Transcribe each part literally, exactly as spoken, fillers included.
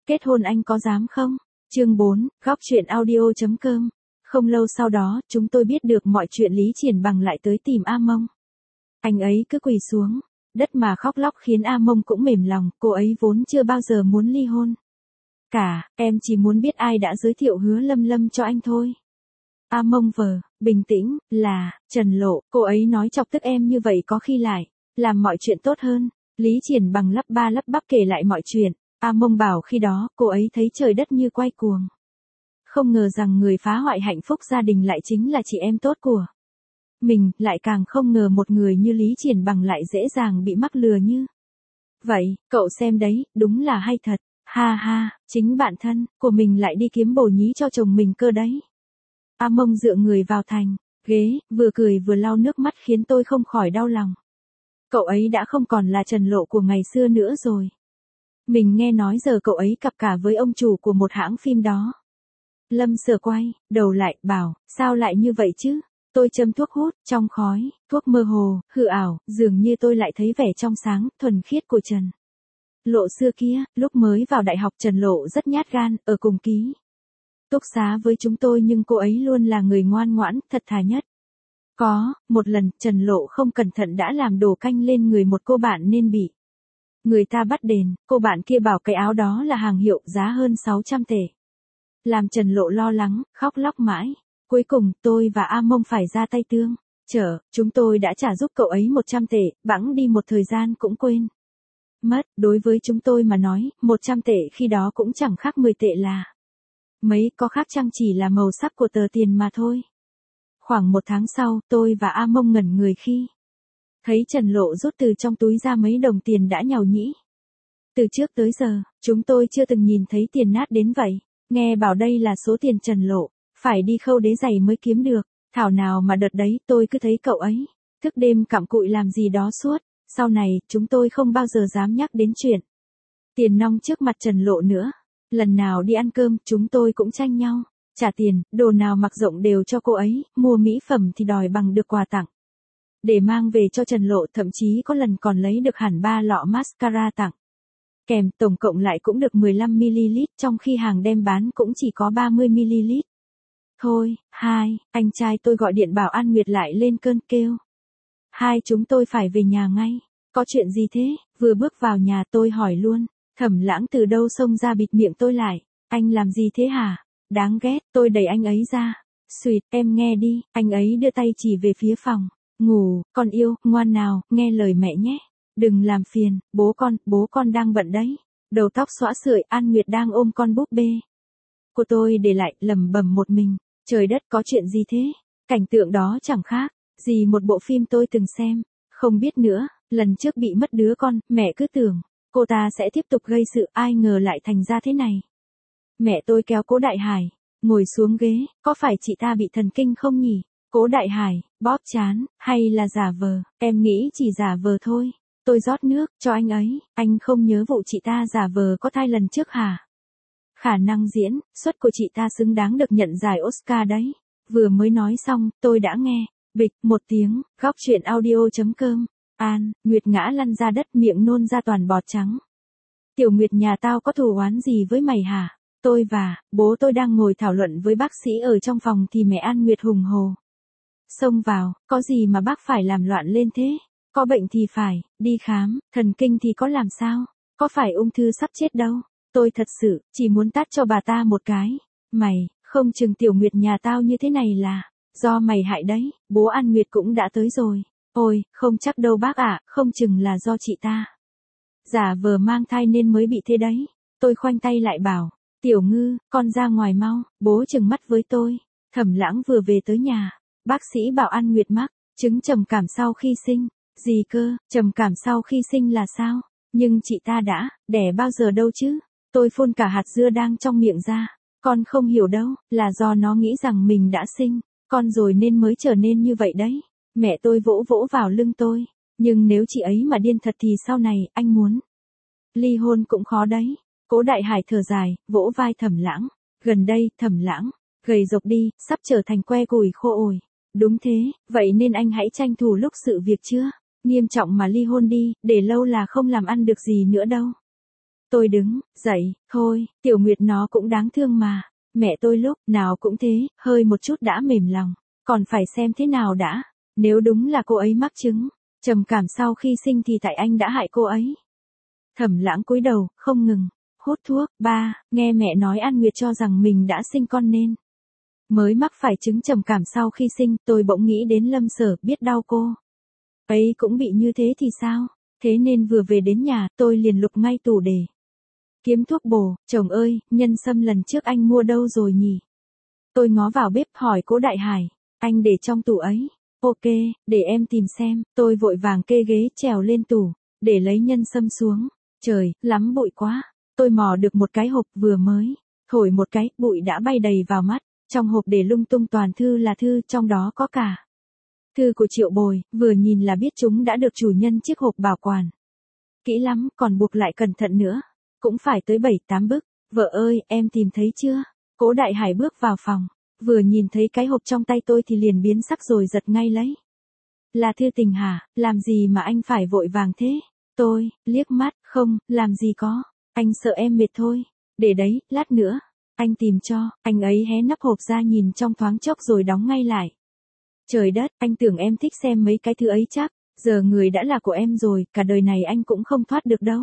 Kết hôn anh có dám không? Chương bốn, góc truyện audio chấm com. Không lâu sau đó, chúng tôi biết được mọi chuyện. Lý Triển Bằng lại tới tìm A Mông. Anh ấy cứ quỳ xuống đất mà khóc lóc khiến A Mông cũng mềm lòng, cô ấy vốn chưa bao giờ muốn ly hôn. Cả, em chỉ muốn biết ai đã giới thiệu Hứa Lâm Lâm cho anh thôi. A Mông vờ, bình tĩnh, là, Trần Lộ, cô ấy nói chọc tức em như vậy có khi lại, làm mọi chuyện tốt hơn. Lý Triển Bằng lắp ba lắp bắp kể lại mọi chuyện. A Mông bảo khi đó, cô ấy thấy trời đất như quay cuồng. Không ngờ rằng người phá hoại hạnh phúc gia đình lại chính là chị em tốt của mình, lại càng không ngờ một người như Lý Triển Bằng lại dễ dàng bị mắc lừa như vậy. Cậu xem đấy, đúng là hay thật. Ha ha, chính bạn thân của mình lại đi kiếm bồ nhí cho chồng mình cơ đấy. A Mông dựa người vào thành ghế, vừa cười vừa lau nước mắt khiến tôi không khỏi đau lòng. Cậu ấy đã không còn là Trần Lộ của ngày xưa nữa rồi. Mình nghe nói giờ cậu ấy cặp cả với ông chủ của một hãng phim đó. Lâm Sở quay đầu lại, bảo, sao lại như vậy chứ? Tôi châm thuốc hút, trong khói, thuốc mơ hồ, hư ảo, dường như tôi lại thấy vẻ trong sáng, thuần khiết của Trần Lộ xưa kia. Lúc mới vào đại học Trần Lộ rất nhát gan, ở cùng ký túc xá với chúng tôi nhưng cô ấy luôn là người ngoan ngoãn, thật thà nhất. Có, một lần, Trần Lộ không cẩn thận đã làm đổ canh lên người một cô bạn nên bị người ta bắt đền. Cô bạn kia bảo cái áo đó là hàng hiệu, giá hơn sáu trăm tệ. Làm Trần Lộ lo lắng, khóc lóc mãi. Cuối cùng, tôi và A Mông phải ra tay tương trợ. Chúng tôi đã trả giúp cậu ấy một trăm tệ, bẵng đi một thời gian cũng quên mất. Đối với chúng tôi mà nói, một trăm tệ khi đó cũng chẳng khác mười tệ là mấy, có khác chăng chỉ là màu sắc của tờ tiền mà thôi. Khoảng một tháng sau, tôi và A Mông ngẩn người khi thấy Trần Lộ rút từ trong túi ra mấy đồng tiền đã nhàu nhĩ. Từ trước tới giờ, chúng tôi chưa từng nhìn thấy tiền nát đến vậy. Nghe bảo đây là số tiền Trần Lộ phải đi khâu đế giày mới kiếm được. Thảo nào mà đợt đấy tôi cứ thấy cậu ấy thức đêm cặm cụi làm gì đó suốt. Sau này, chúng tôi không bao giờ dám nhắc đến chuyện tiền nong trước mặt Trần Lộ nữa. Lần nào đi ăn cơm, chúng tôi cũng tranh nhau trả tiền, đồ nào mặc rộng đều cho cô ấy, mua mỹ phẩm thì đòi bằng được quà tặng để mang về cho Trần Lộ, thậm chí có lần còn lấy được hẳn ba lọ mascara tặng kèm, tổng cộng lại cũng được mười lăm mi-li-lít, trong khi hàng đem bán cũng chỉ có ba mươi mi-li-lít. Thôi, hai, anh trai tôi gọi điện bảo An Nguyệt lại lên cơn kêu. Hai chúng tôi phải về nhà ngay. Có chuyện gì thế? Vừa bước vào nhà tôi hỏi luôn. Thẩm Lãng từ đâu xông ra bịt miệng tôi lại. Anh làm gì thế hả? Đáng ghét, tôi đẩy anh ấy ra. Xuyệt, em nghe đi. Anh ấy đưa tay chỉ về phía phòng ngủ. Con yêu, ngoan nào, nghe lời mẹ nhé. Đừng làm phiền, bố con, bố con đang bận đấy. Đầu tóc xõa sưởi, An Nguyệt đang ôm con búp bê của tôi để lại, lẩm bẩm một mình. Trời đất, có chuyện gì thế? Cảnh tượng đó chẳng khác gì một bộ phim tôi từng xem. Không biết nữa, lần trước bị mất đứa con, mẹ cứ tưởng cô ta sẽ tiếp tục gây sự, ai ngờ lại thành ra thế này. Mẹ tôi kéo Cố Đại Hải ngồi xuống ghế, có phải chị ta bị thần kinh không nhỉ? Cố Đại Hải bóp trán, hay là giả vờ? Em nghĩ chỉ giả vờ thôi. Tôi rót nước cho anh ấy. Anh không nhớ vụ chị ta giả vờ có thai lần trước hả? Khả năng diễn xuất của chị ta xứng đáng được nhận giải Oscar đấy. Vừa mới nói xong, tôi đã nghe bịch một tiếng. Góc truyện audio chấm com. An Nguyệt ngã lăn ra đất, miệng nôn ra toàn bọt trắng. Tiểu Nguyệt, nhà tao có thù oán gì với mày hả? Tôi và bố tôi đang ngồi thảo luận với bác sĩ ở trong phòng thì mẹ An Nguyệt hùng hồ xông vào. Có gì mà bác phải làm loạn lên thế? Có bệnh thì phải đi khám, thần kinh thì có làm sao? Có phải ung thư sắp chết đâu. Tôi thật sự chỉ muốn tát cho bà ta một cái. Mày, không chừng Tiểu Nguyệt nhà tao như thế này là do mày hại đấy. Bố An Nguyệt cũng đã tới rồi. Ôi, không chắc đâu bác ạ, không chừng là do chị ta giả vờ mang thai nên mới bị thế đấy. Tôi khoanh tay lại bảo, Tiểu Ngư, con ra ngoài mau. Bố trừng mắt với tôi. Thẩm Lãng vừa về tới nhà. Bác sĩ bảo An Nguyệt mắc chứng trầm cảm sau khi sinh. Gì cơ? Trầm cảm sau khi sinh là sao? Nhưng chị ta đã đẻ bao giờ đâu chứ? Tôi phun cả hạt dưa đang trong miệng ra. Con không hiểu đâu, là do nó nghĩ rằng mình đã sinh con rồi nên mới trở nên như vậy đấy. Mẹ tôi vỗ vỗ vào lưng tôi. Nhưng nếu chị ấy mà điên thật thì sau này, anh muốn ly hôn cũng khó đấy. Cố Đại Hải thở dài, vỗ vai Thẩm Lãng. Gần đây, Thẩm Lãng gầy rộc đi, sắp trở thành que củi khô ổi. Đúng thế, vậy nên anh hãy tranh thủ lúc sự việc chưa nghiêm trọng mà ly hôn đi, để lâu là không làm ăn được gì nữa đâu. Tôi đứng dậy, thôi, Tiểu Nguyệt nó cũng đáng thương mà. Mẹ tôi lúc nào cũng thế, hơi một chút đã mềm lòng. Còn phải xem thế nào đã. Nếu đúng là cô ấy mắc chứng, trầm cảm sau khi sinh thì tại anh đã hại cô ấy. Thẩm Lãng cúi đầu, không ngừng hút thuốc. Ba, nghe mẹ nói An Nguyệt cho rằng mình đã sinh con nên mới mắc phải chứng trầm cảm sau khi sinh, tôi bỗng nghĩ đến Lâm Sở, biết đau cô ấy cũng bị như thế thì sao? Thế nên vừa về đến nhà, tôi liền lục ngay tủ để kiếm thuốc bổ. Chồng ơi, nhân sâm lần trước anh mua đâu rồi nhỉ? Tôi ngó vào bếp hỏi Cố Đại Hải. Anh để trong tủ ấy. Ok, để em tìm xem. Tôi vội vàng kê ghế trèo lên tủ, để lấy nhân sâm xuống. Trời, lắm bụi quá. Tôi mò được một cái hộp vừa mới thổi một cái, bụi đã bay đầy vào mắt. Trong hộp để lung tung toàn thư là thư, trong đó có cả thư của Triệu Bồi, vừa nhìn là biết chúng đã được chủ nhân chiếc hộp bảo quản kỹ lắm, còn buộc lại cẩn thận nữa. Cũng phải tới bảy tám bức. Vợ ơi, em tìm thấy chưa? Cố Đại Hải bước vào phòng, vừa nhìn thấy cái hộp trong tay tôi thì liền biến sắc rồi giật ngay lấy. Là thư tình hả? Làm gì mà anh phải vội vàng thế? Tôi liếc mắt, không, làm gì có. Anh sợ em mệt thôi. Để đấy, lát nữa anh tìm cho. Anh ấy hé nắp hộp ra nhìn trong thoáng chốc rồi đóng ngay lại. Trời đất, anh tưởng em thích xem mấy cái thứ ấy chắc. Giờ người đã là của em rồi, cả đời này anh cũng không thoát được đâu.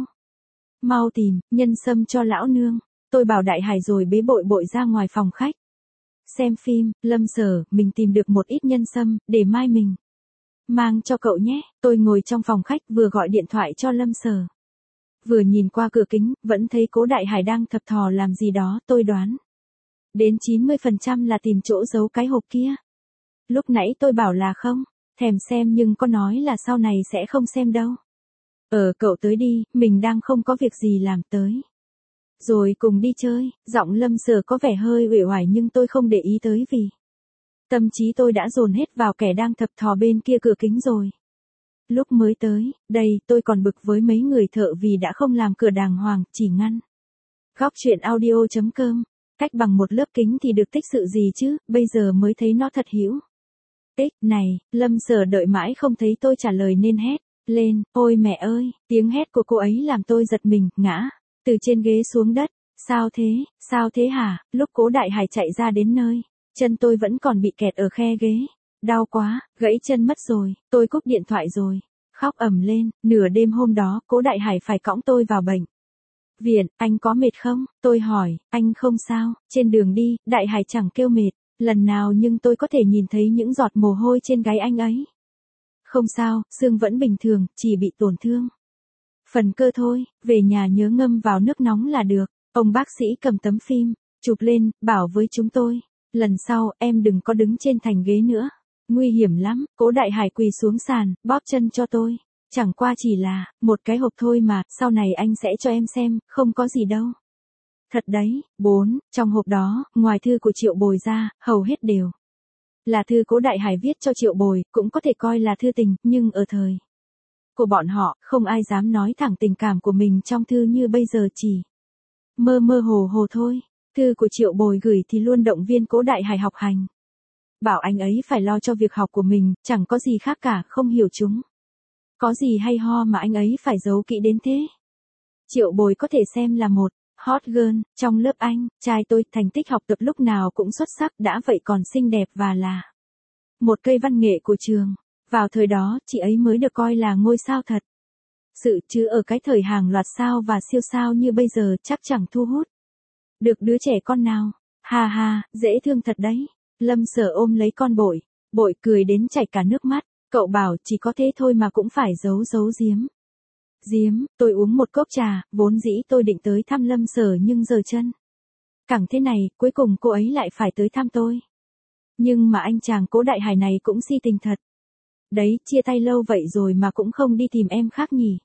Mau tìm nhân sâm cho lão nương. Tôi bảo Đại Hải rồi bế bội bội ra ngoài phòng khách. Xem phim. Lâm Sở, mình tìm được một ít nhân sâm, để mai mình mang cho cậu nhé. Tôi ngồi trong phòng khách vừa gọi điện thoại cho Lâm Sở, vừa nhìn qua cửa kính, vẫn thấy Cố Đại Hải đang thập thò làm gì đó. Tôi đoán đến chín mươi phần trăm là tìm chỗ giấu cái hộp kia. Lúc nãy tôi bảo là không thèm xem nhưng có nói là sau này sẽ không xem đâu. Ờ cậu tới đi, mình đang không có việc gì làm, tới rồi cùng đi chơi. Giọng Lâm Sở có vẻ hơi uể oải nhưng tôi không để ý tới vì tâm trí tôi đã dồn hết vào kẻ đang thập thò bên kia cửa kính rồi. Lúc mới tới đây, tôi còn bực với mấy người thợ vì đã không làm cửa đàng hoàng, chỉ ngăn góc truyện audio chấm com cách bằng một lớp kính thì được tích sự gì chứ, bây giờ mới thấy nó thật hữu ích. Này, Lâm Sở đợi mãi không thấy tôi trả lời nên hét lên. Ôi mẹ ơi, tiếng hét của cô ấy làm tôi giật mình, ngã từ trên ghế xuống đất. Sao thế, sao thế hả? Lúc Cố Đại Hải chạy ra đến nơi, chân tôi vẫn còn bị kẹt ở khe ghế. Đau quá, gãy chân mất rồi. Tôi cúp điện thoại rồi khóc ầm lên. Nửa đêm hôm đó, Cố Đại Hải phải cõng tôi vào bệnh viện. Anh có mệt không? Tôi hỏi. Anh không sao. Trên đường đi, Đại Hải chẳng kêu mệt lần nào nhưng tôi có thể nhìn thấy những giọt mồ hôi trên gáy anh ấy. Không sao, xương vẫn bình thường, chỉ bị tổn thương phần cơ thôi, về nhà nhớ ngâm vào nước nóng là được. Ông bác sĩ cầm tấm phim chụp lên, bảo với chúng tôi, lần sau em đừng có đứng trên thành ghế nữa, nguy hiểm lắm. Cố Đại Hải quỳ xuống sàn, bóp chân cho tôi. Chẳng qua chỉ là một cái hộp thôi mà, sau này anh sẽ cho em xem, không có gì đâu. Thật đấy. Bốn, trong hộp đó, ngoài thư của Triệu Bồi ra, hầu hết đều là thư Cố Đại Hải viết cho Triệu Bồi, cũng có thể coi là thư tình, nhưng ở thời của bọn họ, không ai dám nói thẳng tình cảm của mình trong thư như bây giờ, chỉ mơ mơ hồ hồ thôi. Thư của Triệu Bồi gửi thì luôn động viên Cố Đại Hải học hành, bảo anh ấy phải lo cho việc học của mình, chẳng có gì khác cả, không hiểu chúng có gì hay ho mà anh ấy phải giấu kỹ đến thế. Triệu Bồi có thể xem là một hot girl trong lớp anh trai tôi, thành tích học tập lúc nào cũng xuất sắc, đã vậy còn xinh đẹp và là một cây văn nghệ của trường. Vào thời đó, chị ấy mới được coi là ngôi sao thật sự, chứ ở cái thời hàng loạt sao và siêu sao như bây giờ chắc chẳng thu hút được đứa trẻ con nào. Ha ha, dễ thương thật đấy. Lâm Sở ôm lấy con bội, bội cười đến chảy cả nước mắt. Cậu bảo chỉ có thế thôi mà cũng phải giấu giấu giếm. Giếm, tôi uống một cốc trà, vốn dĩ tôi định tới thăm Lâm Sở nhưng giờ chân cẳng thế này, cuối cùng cô ấy lại phải tới thăm tôi. Nhưng mà anh chàng Cố Đại Hải này cũng si tình thật. Đấy, chia tay lâu vậy rồi mà cũng không đi tìm em khác nhỉ.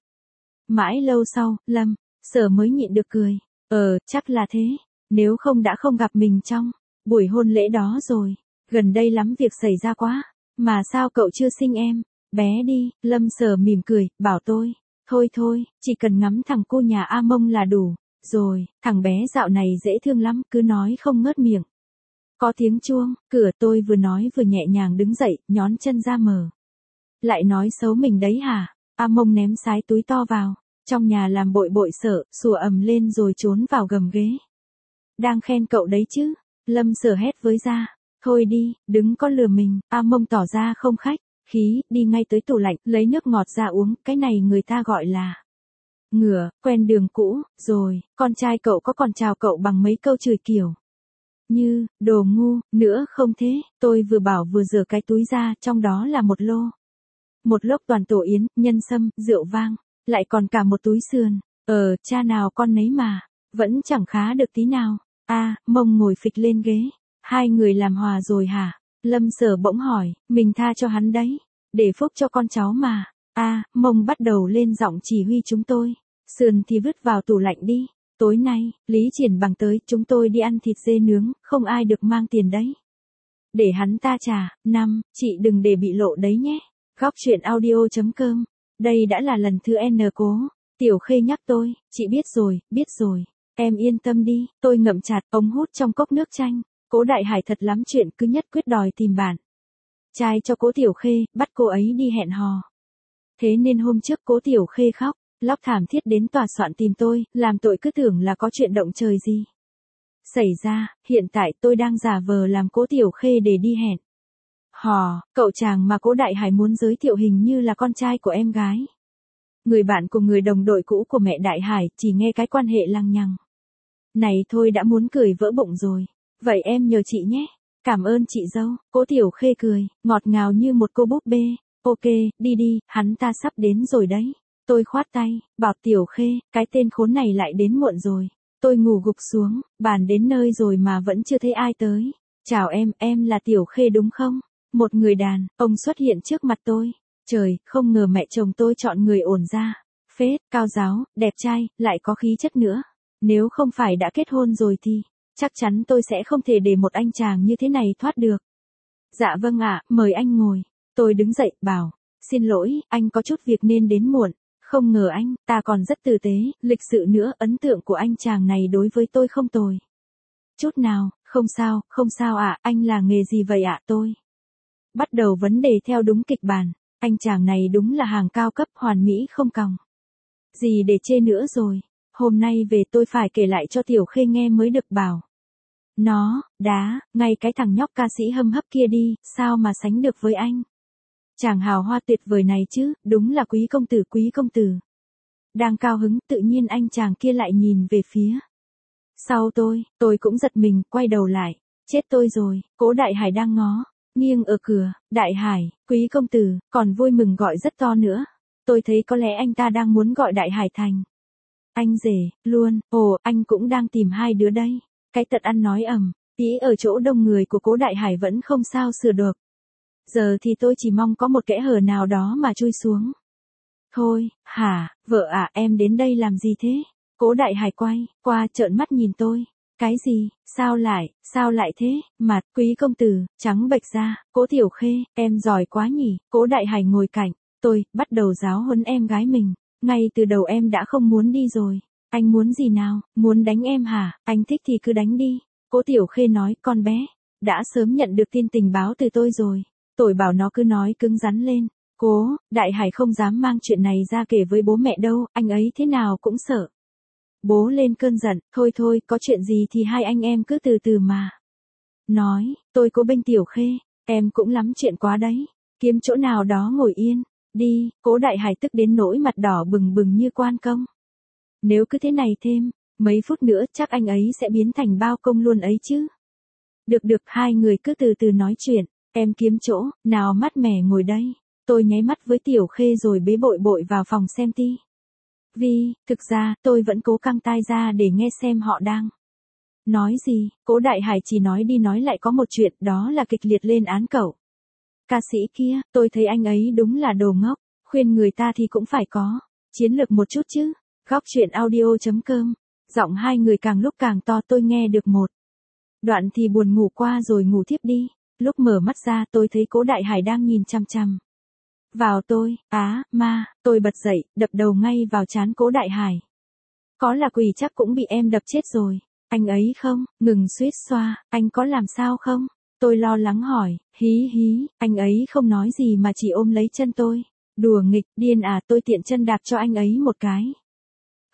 Mãi lâu sau, Lâm Sở mới nhịn được cười. Ờ, chắc là thế. Nếu không đã không gặp mình trong buổi hôn lễ đó rồi. Gần đây lắm việc xảy ra quá. Mà sao cậu chưa sinh em bé đi? Lâm Sở mỉm cười, bảo tôi. Thôi thôi, chỉ cần ngắm thằng cô nhà A Mông là đủ rồi. Thằng bé dạo này dễ thương lắm, cứ nói không ngớt miệng. Có tiếng chuông, cửa. Tôi vừa nói vừa nhẹ nhàng đứng dậy, nhón chân ra mở. Lại nói xấu mình đấy hả? A Mông ném sái túi to vào trong nhà làm bội bội sợ, sủa ầm lên rồi trốn vào gầm ghế. Đang khen cậu đấy chứ, Lâm Sở hét với ra. Thôi đi, đừng có lừa mình, A Mông tỏ ra không khách, khí, đi ngay tới tủ lạnh, lấy nước ngọt ra uống, cái này người ta gọi là ngửa, quen đường cũ, rồi, con trai cậu có còn chào cậu bằng mấy câu chửi kiểu như, đồ ngu, nữa không thế, tôi vừa bảo vừa rửa cái túi ra, trong đó là một lô. Một lốc toàn tổ yến, nhân sâm, rượu vang, lại còn cả một túi sườn, ờ, cha nào con nấy mà, vẫn chẳng khá được tí nào. A, Mông ngồi phịch lên ghế, hai người làm hòa rồi hả? Lâm Sở bỗng hỏi, mình tha cho hắn đấy, để phúc cho con cháu mà. A, Mông bắt đầu lên giọng chỉ huy chúng tôi, sườn thì vứt vào tủ lạnh đi. Tối nay, Lý Triển Bằng tới, chúng tôi đi ăn thịt dê nướng, không ai được mang tiền đấy. Để hắn ta trả. Năm, chị đừng để bị lộ đấy nhé. Góc truyện audio.com. Đây đã là lần thứ N cố. Tiểu Khê nhắc tôi, chị biết rồi, biết rồi. Em yên tâm đi, tôi ngậm chặt ống hút trong cốc nước chanh. Cố Đại Hải thật lắm chuyện cứ nhất quyết đòi tìm bạn trai cho Cố Tiểu Khê, bắt cô ấy đi hẹn hò. Thế nên hôm trước Cố Tiểu Khê khóc lóc thảm thiết đến tòa soạn tìm tôi, làm tội cứ tưởng là có chuyện động trời gì xảy ra. Hiện tại tôi đang giả vờ làm Cố Tiểu Khê để đi hẹn hò. Cậu chàng mà Cố Đại Hải muốn giới thiệu hình như là con trai của em gái, người bạn của người đồng đội cũ của mẹ Đại Hải. Chỉ nghe cái quan hệ lằng nhằng này thôi đã muốn cười vỡ bụng rồi. Vậy em nhờ chị nhé. Cảm ơn chị dâu. Cố Tiểu Khê cười, ngọt ngào như một cô búp bê. Ok, đi đi, hắn ta sắp đến rồi đấy. Tôi khoát tay, bảo Tiểu Khê, cái tên khốn này lại đến muộn rồi. Tôi ngủ gục xuống, bàn đến nơi rồi mà vẫn chưa thấy ai tới. Chào em, em là Tiểu Khê đúng không? Một người đàn ông xuất hiện trước mặt tôi. Trời, không ngờ mẹ chồng tôi chọn người ổn ra. Phết, cao giáo, đẹp trai, lại có khí chất nữa. Nếu không phải đã kết hôn rồi thì chắc chắn tôi sẽ không thể để một anh chàng như thế này thoát được. Dạ vâng ạ, mời anh ngồi. Tôi đứng dậy, bảo, xin lỗi, anh có chút việc nên đến muộn. Không ngờ anh, ta còn rất tử tế, lịch sự nữa, ấn tượng của anh chàng này đối với tôi không tồi chút nào. Không sao, không sao ạ, anh là nghề gì vậy ạ? Tôi bắt đầu vấn đề theo đúng kịch bản. Anh chàng này đúng là hàng cao cấp, hoàn mỹ không còng gì để chê nữa rồi. Hôm nay về tôi phải kể lại cho Tiểu Khê nghe mới được. Bảo nó, đá, ngay cái thằng nhóc ca sĩ hâm hấp kia đi, sao mà sánh được với anh chàng hào hoa tuyệt vời này chứ, đúng là quý công tử, quý công tử. Đang cao hứng, tự nhiên anh chàng kia lại nhìn về phía sau tôi, tôi cũng giật mình, quay đầu lại. Chết tôi rồi, Cố Đại Hải đang ngó nghiêng ở cửa. Đại Hải, quý công tử, còn vui mừng gọi rất to nữa. Tôi thấy có lẽ anh ta đang muốn gọi Đại Hải thành anh rể luôn. Ồ, anh cũng đang tìm hai đứa đây. Cái tật ăn nói ầm tí ở chỗ đông người của Cố Đại Hải vẫn không sao sửa được. Giờ thì tôi chỉ mong có một kẽ hở nào đó mà chui xuống thôi. Hả, vợ à, em đến đây làm gì thế? Cố Đại Hải quay qua trợn mắt nhìn tôi. Cái gì, sao lại, sao lại thế? Mặt quý công tử trắng bệch ra. Cố Tiểu Khê, em giỏi quá nhỉ. Cố Đại Hải ngồi cạnh tôi, bắt đầu giáo huấn em gái mình. Ngay từ đầu em đã không muốn đi rồi. Anh muốn gì nào? Muốn đánh em hả? Anh thích thì cứ đánh đi. Cố Tiểu Khê nói, con bé đã sớm nhận được tin tình báo từ tôi rồi. Tôi bảo nó cứ nói cứng rắn lên. Cố Đại Hải không dám mang chuyện này ra kể với bố mẹ đâu, anh ấy thế nào cũng sợ bố lên cơn giận. Thôi thôi, có chuyện gì thì hai anh em cứ từ từ mà nói. Tôi cố bênh Tiểu Khê, em cũng lắm chuyện quá đấy. Kiếm chỗ nào đó ngồi yên đi. Cố Đại Hải tức đến nỗi mặt đỏ bừng bừng như quan công. Nếu cứ thế này thêm mấy phút nữa chắc anh ấy sẽ biến thành bao công luôn ấy chứ. Được được, hai người cứ từ từ nói chuyện. Em kiếm chỗ nào mát mẻ ngồi đây. Tôi nháy mắt với Tiểu Khê rồi bế bội bội vào phòng xem ti vi. Thực ra tôi vẫn cố căng tai ra để nghe xem họ đang nói gì. Cố Đại Hải chỉ nói đi nói lại có một chuyện, đó là kịch liệt lên án cậu ca sĩ kia. Tôi thấy anh ấy đúng là đồ ngốc. Khuyên người ta thì cũng phải có chiến lược một chút chứ. Góc truyện audio.com. Giọng hai người càng lúc càng to, tôi nghe được một đoạn thì buồn ngủ qua rồi ngủ thiếp đi. Lúc mở mắt ra tôi thấy Cố Đại Hải đang nhìn chằm chằm vào tôi. Á, ma, tôi bật dậy, đập đầu ngay vào trán Cố Đại Hải. Có là quỷ chắc cũng bị em đập chết rồi. Anh ấy không, ngừng suýt xoa, anh có làm sao không? Tôi lo lắng hỏi, hí hí, anh ấy không nói gì mà chỉ ôm lấy chân tôi. Đùa nghịch, điên à, tôi tiện chân đạp cho anh ấy một cái.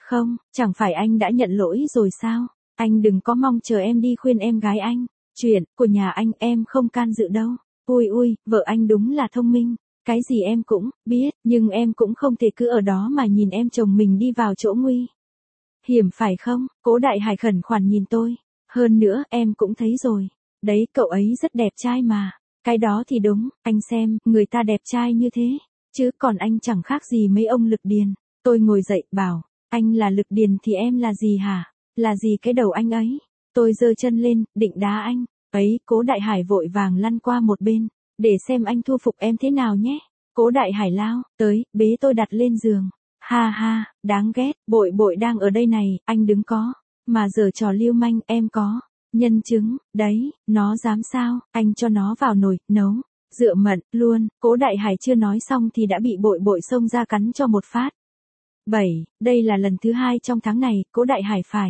Không, chẳng phải anh đã nhận lỗi rồi sao? Anh đừng có mong chờ em đi khuyên em gái anh. Chuyện của nhà anh em không can dự đâu. Ui ui, vợ anh đúng là thông minh. Cái gì em cũng biết, nhưng em cũng không thể cứ ở đó mà nhìn em chồng mình đi vào chỗ nguy hiểm phải không? Cố Đại Hải khẩn khoản nhìn tôi. Hơn nữa, em cũng thấy rồi. Đấy, cậu ấy rất đẹp trai mà. Cái đó thì đúng, anh xem, người ta đẹp trai như thế. Chứ còn anh chẳng khác gì mấy ông Lực Điền. Tôi ngồi dậy, bảo, anh là Lực Điền thì em là gì hả? Là gì cái đầu anh ấy? Tôi giơ chân lên, định đá anh. Ấy, Cố Đại Hải vội vàng lăn qua một bên. Để xem anh thu phục em thế nào nhé. Cố Đại Hải lao tới, bế tôi đặt lên giường. Ha ha, đáng ghét, bội bội đang ở đây này, anh đứng có. Mà giờ trò lưu manh, em có. Nhân chứng, đấy, nó dám sao, anh cho nó vào nồi, nấu. Dựa mận, luôn, Cố Đại Hải chưa nói xong thì đã bị bội bội xông ra cắn cho một phát. bảy. Đây là lần thứ hai trong tháng này, Cố Đại Hải phải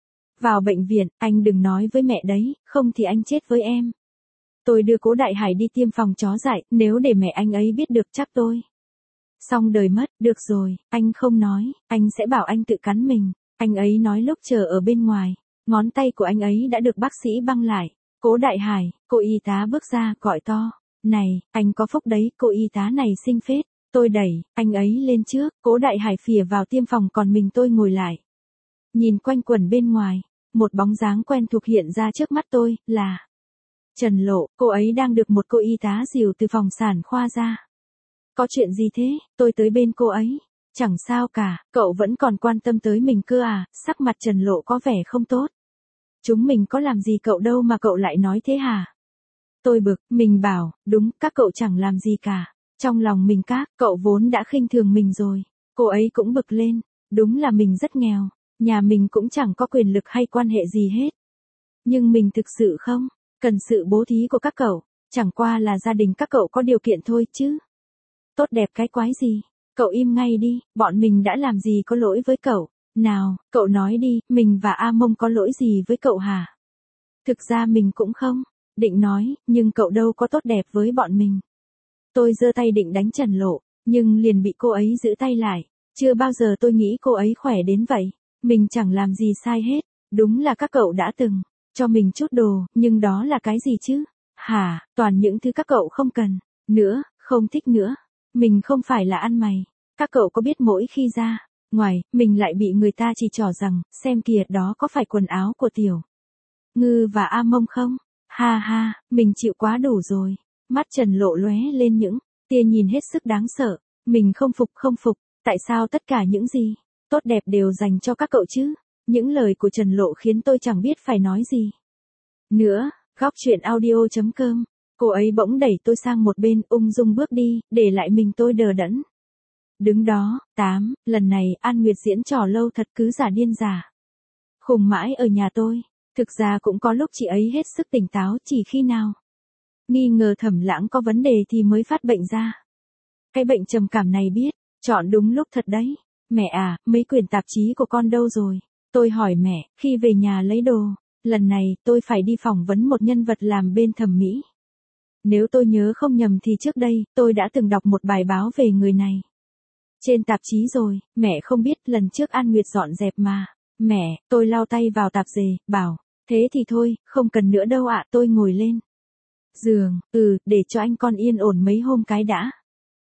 vào bệnh viện, anh đừng nói với mẹ đấy, không thì anh chết với em. Tôi đưa Cố Đại Hải đi tiêm phòng chó dại, nếu để mẹ anh ấy biết được chắc tôi xong đời mất. Được rồi, anh không nói, anh sẽ bảo anh tự cắn mình. Anh ấy nói lúc chờ ở bên ngoài, ngón tay của anh ấy đã được bác sĩ băng lại. Cố Đại Hải, cô y tá bước ra, gọi to. Này, anh có phúc đấy, cô y tá này xinh phết. Tôi đẩy anh ấy lên trước, Cố Đại Hải phìa vào tiêm phòng còn mình tôi ngồi lại. Nhìn quanh quẩn bên ngoài, một bóng dáng quen thuộc hiện ra trước mắt tôi, là Trần Lộ, cô ấy đang được một cô y tá dìu từ phòng sản khoa ra. Có chuyện gì thế? Tôi tới bên cô ấy. Chẳng sao cả, cậu vẫn còn quan tâm tới mình cơ à? Sắc mặt Trần Lộ có vẻ không tốt. Chúng mình có làm gì cậu đâu mà cậu lại nói thế hả? Tôi bực, mình bảo, đúng, các cậu chẳng làm gì cả. Trong lòng mình các, cậu vốn đã khinh thường mình rồi. Cô ấy cũng bực lên, đúng là mình rất nghèo, nhà mình cũng chẳng có quyền lực hay quan hệ gì hết. Nhưng mình thực sự không cần sự bố thí của các cậu, chẳng qua là gia đình các cậu có điều kiện thôi chứ. Tốt đẹp cái quái gì? Cậu im ngay đi, bọn mình đã làm gì có lỗi với cậu? Nào, cậu nói đi, mình và A Mông có lỗi gì với cậu hả? Thực ra mình cũng không định nói, nhưng cậu đâu có tốt đẹp với bọn mình. Tôi giơ tay định đánh Trần Lộ, nhưng liền bị cô ấy giữ tay lại. Chưa bao giờ tôi nghĩ cô ấy khỏe đến vậy. Mình chẳng làm gì sai hết. Đúng là các cậu đã từng cho mình chút đồ, nhưng đó là cái gì chứ? Hả, toàn những thứ các cậu không cần nữa, không thích nữa. Mình không phải là ăn mày. Các cậu có biết mỗi khi ra ngoài, mình lại bị người ta chỉ trỏ rằng, xem kìa đó có phải quần áo của Tiểu Ngư và A Mông không? Ha ha, mình chịu quá đủ rồi. Mắt Trần Lộ lóe lên những tia nhìn hết sức đáng sợ. Mình không phục không phục, tại sao tất cả những gì tốt đẹp đều dành cho các cậu chứ? Những lời của Trần Lộ khiến tôi chẳng biết phải nói gì nữa. Góc truyện audio chấm com. Cô ấy bỗng đẩy tôi sang một bên, ung dung bước đi, để lại mình tôi đờ đẫn đứng đó. Tám. Lần này An Nguyệt diễn trò lâu thật cứ giả điên giả khùng mãi ở nhà tôi. Thực ra cũng có lúc chị ấy hết sức tỉnh táo, chỉ khi nào nghi ngờ Thẩm Lãng có vấn đề thì mới phát bệnh ra. Cái bệnh trầm cảm này biết chọn đúng lúc thật đấy. Mẹ à, mấy quyển tạp chí của con đâu rồi? Tôi hỏi mẹ, khi về nhà lấy đồ. Lần này, tôi phải đi phỏng vấn một nhân vật làm bên thẩm mỹ. Nếu tôi nhớ không nhầm thì trước đây, tôi đã từng đọc một bài báo về người này trên tạp chí rồi. Mẹ không biết, lần trước An Nguyệt dọn dẹp mà. Mẹ, tôi lau tay vào tạp dề, bảo, thế thì thôi, không cần nữa đâu ạ. Tôi ngồi lên giường, ừ, để cho anh con yên ổn mấy hôm cái đã.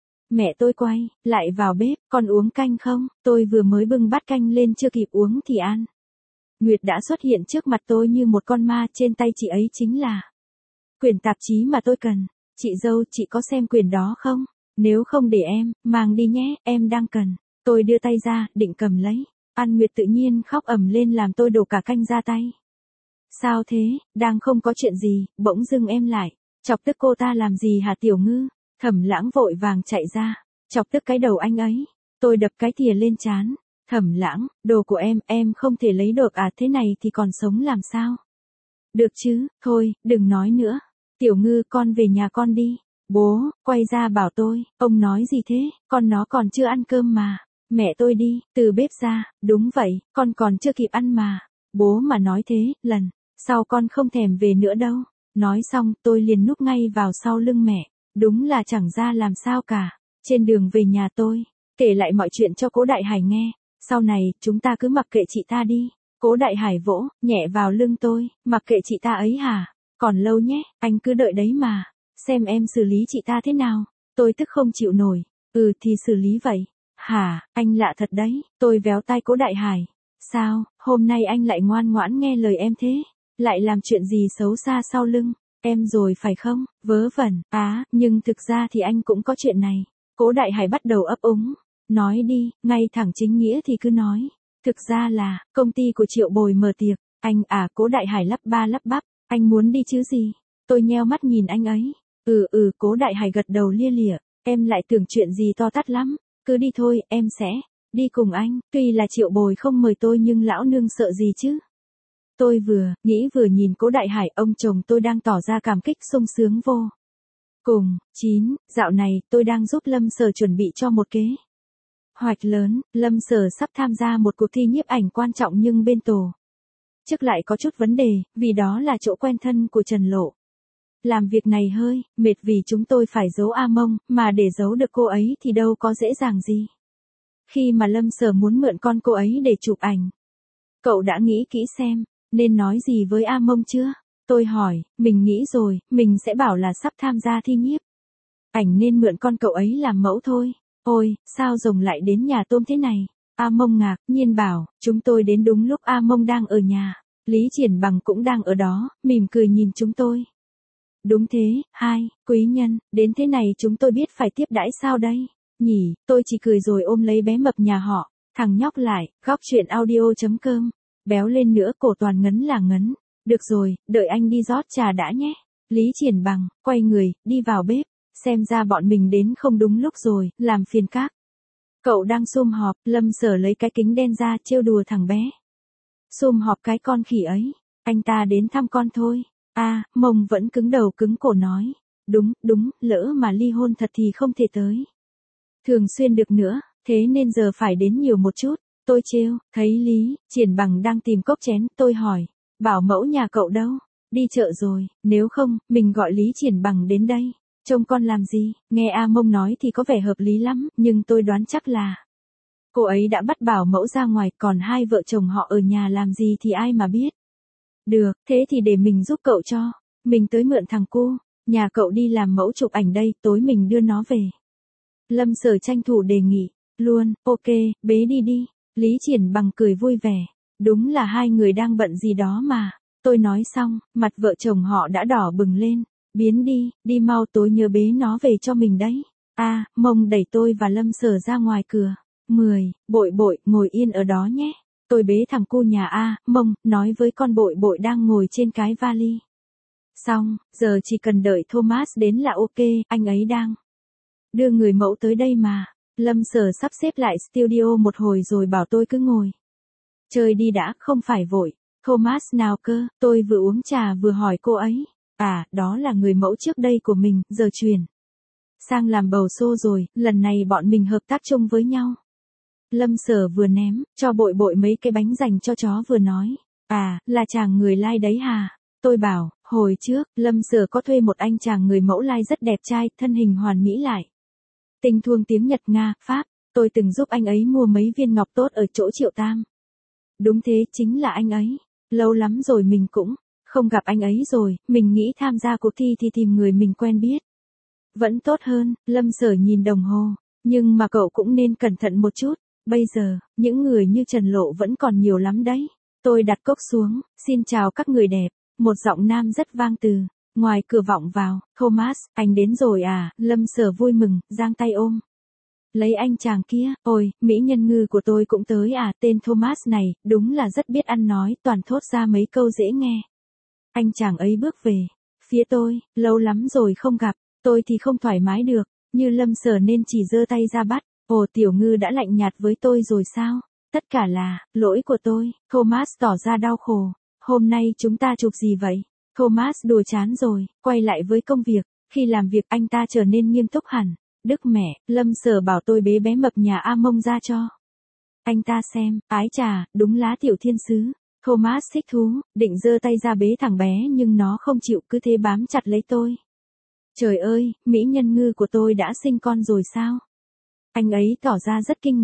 Mẹ tôi quay lại vào bếp, con uống canh không? Tôi vừa mới bưng bát canh lên chưa kịp uống thì An Nguyệt đã xuất hiện trước mặt tôi như một con ma. Trên tay chị ấy chính là quyển tạp chí mà tôi cần. Chị dâu, chị có xem quyển đó không? Nếu không để em mang đi nhé, em đang cần. Tôi đưa tay ra, định cầm lấy. An Nguyệt tự nhiên khóc ầm lên làm tôi đổ cả canh ra tay. Sao thế, đang không có chuyện gì, bỗng dưng em lại chọc tức cô ta làm gì hả Tiểu Ngư? Thẩm Lãng vội vàng chạy ra, chọc tức cái đầu anh ấy. Tôi đập cái thìa lên trán. Thẩm Lãng, đồ của em, em không thể lấy được à? Thế này thì còn sống làm sao? Được chứ, thôi, đừng nói nữa. Tiểu Ngư, con về nhà con đi. Bố, quay ra bảo tôi, ông nói gì thế? Con nó còn chưa ăn cơm mà. Mẹ tôi đi, từ bếp ra, đúng vậy, con còn chưa kịp ăn mà. Bố mà nói thế, lần sau con không thèm về nữa đâu. Nói xong, tôi liền núp ngay vào sau lưng mẹ. Đúng là chẳng ra làm sao cả. Trên đường về nhà tôi kể lại mọi chuyện cho Cố Đại Hải nghe. Sau này, chúng ta cứ mặc kệ chị ta đi. Cố Đại Hải vỗ nhẹ vào lưng tôi, mặc kệ chị ta ấy hả? Còn lâu nhé, anh cứ đợi đấy mà. Xem em xử lý chị ta thế nào. Tôi tức không chịu nổi. Ừ thì xử lý vậy. Hả, anh lạ thật đấy. Tôi véo tai Cố Đại Hải. Sao, hôm nay anh lại ngoan ngoãn nghe lời em thế? Lại làm chuyện gì xấu xa sau lưng? Em rồi phải không? Vớ vẩn. Á, nhưng thực ra thì anh cũng có chuyện này. Cố Đại Hải bắt đầu ấp úng. Nói đi, ngay thẳng chính nghĩa thì cứ nói. Thực ra là, công ty của Triệu Bồi mở tiệc. Anh à, Cố Đại Hải lắp ba lắp bắp. Anh muốn đi chứ gì? Tôi nheo mắt nhìn anh ấy. Ừ ừ, Cố Đại Hải gật đầu lia lịa. Em lại tưởng chuyện gì to tát lắm. Cứ đi thôi, em sẽ đi cùng anh. Tuy là Triệu Bồi không mời tôi nhưng lão nương sợ gì chứ? Tôi vừa nghĩ vừa nhìn Cố Đại Hải, ông chồng tôi đang tỏ ra cảm kích sung sướng vô cùng. Chín, dạo này tôi đang giúp Lâm Sở chuẩn bị cho một kế hoạch lớn. Lâm Sở sắp tham gia một cuộc thi nhiếp ảnh quan trọng nhưng bên tổ chức lại có chút vấn đề, vì đó là chỗ quen thân của Trần Lộ. Làm việc này hơi mệt vì chúng tôi phải giấu A Mông, mà để giấu được cô ấy thì đâu có dễ dàng gì. Khi mà Lâm Sở muốn mượn con cô ấy để chụp ảnh, cậu đã nghĩ kỹ xem nên nói gì với A Mông chưa? Tôi hỏi, mình nghĩ rồi, mình sẽ bảo là sắp tham gia thi nhiếp ảnh nên mượn con cậu ấy làm mẫu thôi. Ôi, sao rồng lại đến nhà tôm thế này? A Mông ngạc nhiên bảo, chúng tôi đến đúng lúc A Mông đang ở nhà. Lý Triển Bằng cũng đang ở đó, mỉm cười nhìn chúng tôi. Đúng thế, hai, quý nhân, đến thế này chúng tôi biết phải tiếp đãi sao đây? Nhỉ, tôi chỉ cười rồi ôm lấy bé mập nhà họ, thằng nhóc lại, góc chuyện audio.com. Béo lên nữa cổ toàn ngấn là ngấn. Được rồi, đợi anh đi rót trà đã nhé. Lý Triển Bằng, quay người, đi vào bếp. Xem ra bọn mình đến không đúng lúc rồi, làm phiền các cậu đang sum họp. Lâm Sở lấy cái kính đen ra trêu đùa thằng bé. Sum họp cái con khỉ ấy. Anh ta đến thăm con thôi. À, Mông vẫn cứng đầu cứng cổ nói. Đúng, đúng, lỡ mà ly hôn thật thì không thể tới thường xuyên được nữa, thế nên giờ phải đến nhiều một chút. Tôi trêu, thấy Lý Triển Bằng đang tìm cốc chén, tôi hỏi, bảo mẫu nhà cậu đâu? Đi chợ rồi, nếu không, mình gọi Lý Triển Bằng đến đây. Trông con làm gì? Nghe A Mông nói thì có vẻ hợp lý lắm, nhưng tôi đoán chắc là cô ấy đã bắt bảo mẫu ra ngoài, còn hai vợ chồng họ ở nhà làm gì thì ai mà biết. Được, thế thì để mình giúp cậu cho. Mình tới mượn thằng cu nhà cậu đi làm mẫu chụp ảnh đây, tối mình đưa nó về. Lâm Sở tranh thủ đề nghị. Luôn, ok, bế đi đi. Lý Triển Bằng cười vui vẻ. Đúng là hai người đang bận gì đó mà. Tôi nói xong, mặt vợ chồng họ đã đỏ bừng lên. Biến đi, đi mau, tối nhớ bế nó về cho mình đấy. À, Mông đẩy tôi và Lâm Sở ra ngoài cửa. Mười, bội bội, ngồi yên ở đó nhé. Tôi bế thằng cu nhà A, Mông, nói với con bội bội đang ngồi trên cái vali. Xong, giờ chỉ cần đợi Thomas đến là ok, anh ấy đang đưa người mẫu tới đây mà. Lâm Sở sắp xếp lại studio một hồi rồi bảo tôi cứ ngồi chơi đi đã, không phải vội. Thomas nào cơ? Tôi vừa uống trà vừa hỏi cô ấy. À, đó là người mẫu trước đây của mình, giờ chuyển sang làm bầu xô rồi, lần này bọn mình hợp tác chung với nhau. Lâm Sở vừa ném cho bội bội mấy cái bánh dành cho chó vừa nói. À, là chàng người lai đấy hà? Tôi bảo, hồi trước, Lâm Sở có thuê một anh chàng người mẫu lai rất đẹp trai, thân hình hoàn mỹ lại. Tinh thuông tiếng Nhật Nga, Pháp, tôi từng giúp anh ấy mua mấy viên ngọc tốt ở chỗ Triệu Tam. Đúng thế, chính là anh ấy. Lâu lắm rồi mình cũng không gặp anh ấy rồi, mình nghĩ tham gia cuộc thi thì tìm người mình quen biết vẫn tốt hơn. Lâm Sở nhìn đồng hồ, nhưng mà cậu cũng nên cẩn thận một chút, bây giờ, những người như Trần Lộ vẫn còn nhiều lắm đấy. Tôi đặt cốc xuống, xin chào các người đẹp, một giọng nam rất vang từ ngoài cửa vọng vào. Thomas, anh đến rồi à? Lâm Sở vui mừng, giang tay ôm lấy anh chàng kia. Ôi, mỹ nhân ngư của tôi cũng tới à? Tên Thomas này, đúng là rất biết ăn nói, toàn thốt ra mấy câu dễ nghe. Anh chàng ấy bước về phía tôi, lâu lắm rồi không gặp, tôi thì không thoải mái được, như Lâm Sở nên chỉ giơ tay ra bắt. Ồ, tiểu ngư đã lạnh nhạt với tôi rồi sao? Tất cả là lỗi của tôi. Thomas tỏ ra đau khổ. Hôm nay chúng ta chụp gì vậy? Thomas đùa chán rồi, quay lại với công việc. Khi làm việc anh ta trở nên nghiêm túc hẳn. Đức mẹ, Lâm Sở bảo tôi bế bé mập nhà A Mông ra cho anh ta xem. Ái chà, đúng lá tiểu thiên sứ. Thomas thích thú, định giơ tay ra bế thằng bé nhưng nó không chịu, cứ thế bám chặt lấy tôi. Trời ơi, mỹ nhân ngư của tôi đã sinh con rồi sao? Anh ấy tỏ ra rất kinh ngạc.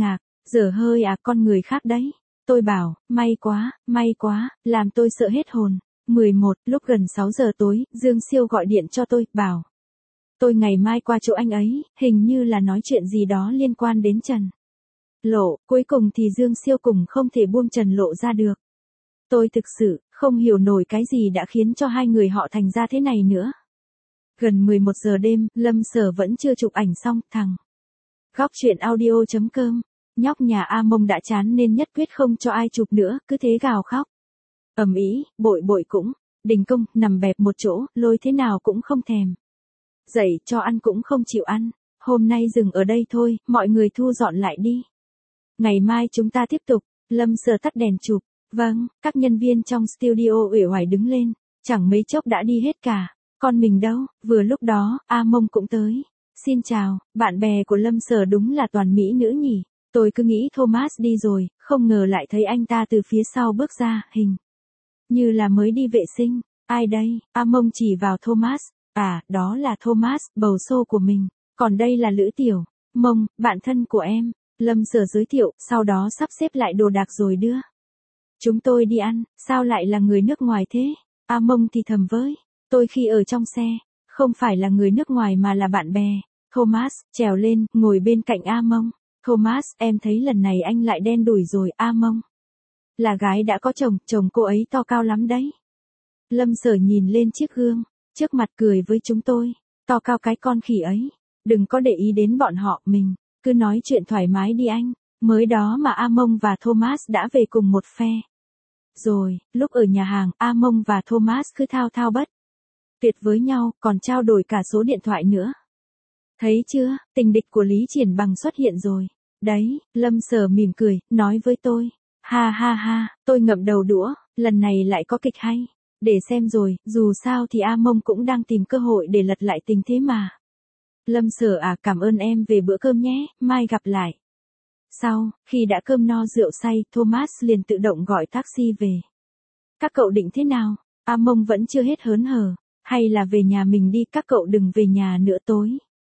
Dở hơi à, con người khác đấy. Tôi bảo, may quá, may quá, làm tôi sợ hết hồn. mười một, lúc gần sáu giờ tối, Dương Siêu gọi điện cho tôi, bảo. Tôi ngày mai qua chỗ anh ấy, hình như là nói chuyện gì đó liên quan đến Trần Lộ, cuối cùng thì Dương Siêu cùng không thể buông Trần Lộ ra được. Tôi thực sự, không hiểu nổi cái gì đã khiến cho hai người họ thành ra thế này nữa. Gần mười một giờ đêm, Lâm Sở vẫn chưa chụp ảnh xong, thằng. Góc truyện audio chấm com, nhóc nhà A Mông đã chán nên nhất quyết không cho ai chụp nữa, cứ thế gào khóc. Ầm ĩ, bội bội cũng, đình công, nằm bẹp một chỗ, lôi thế nào cũng không thèm. Dậy cho ăn cũng không chịu ăn, hôm nay dừng ở đây thôi, mọi người thu dọn lại đi. Ngày mai chúng ta tiếp tục, Lâm Sở tắt đèn chụp, vâng, các nhân viên trong studio uể oải đứng lên, chẳng mấy chốc đã đi hết cả, còn mình đâu, vừa lúc đó, A Mông cũng tới. Xin chào, bạn bè của Lâm Sở đúng là toàn mỹ nữ nhỉ, tôi cứ nghĩ Thomas đi rồi, không ngờ lại thấy anh ta từ phía sau bước ra, hình như là mới đi vệ sinh, ai đây, A Mông chỉ vào Thomas, à, đó là Thomas, bầu xô của mình, còn đây là Lữ Tiểu, Mông, bạn thân của em, Lâm Sở giới thiệu, sau đó sắp xếp lại đồ đạc rồi đưa. Chúng tôi đi ăn, sao lại là người nước ngoài thế, A Mông thì thầm với, tôi khi ở trong xe, không phải là người nước ngoài mà là bạn bè. Thomas, trèo lên, ngồi bên cạnh A Mông. Thomas, em thấy lần này anh lại đen đủi rồi, A Mông. Là gái đã có chồng, chồng cô ấy to cao lắm đấy. Lâm Sở nhìn lên chiếc gương, trước mặt cười với chúng tôi, to cao cái con khỉ ấy. Đừng có để ý đến bọn họ, mình, cứ nói chuyện thoải mái đi anh. Mới đó mà A Mông và Thomas đã về cùng một phe. Rồi, lúc ở nhà hàng, A Mông và Thomas cứ thao thao bất tuyệt với nhau, còn trao đổi cả số điện thoại nữa. Thấy chưa, tình địch của Lý Triển Bằng xuất hiện rồi. Đấy, Lâm Sở mỉm cười, nói với tôi. Ha ha ha, tôi ngậm đầu đũa, lần này lại có kịch hay. Để xem rồi, dù sao thì A Mông cũng đang tìm cơ hội để lật lại tình thế mà. Lâm Sở à, cảm ơn em về bữa cơm nhé, mai gặp lại. Sau, khi đã cơm no rượu say, Thomas liền tự động gọi taxi về. Các cậu định thế nào? A Mông vẫn chưa hết hớn hở. Hay là về nhà mình đi, các cậu đừng về nhà nữa tối.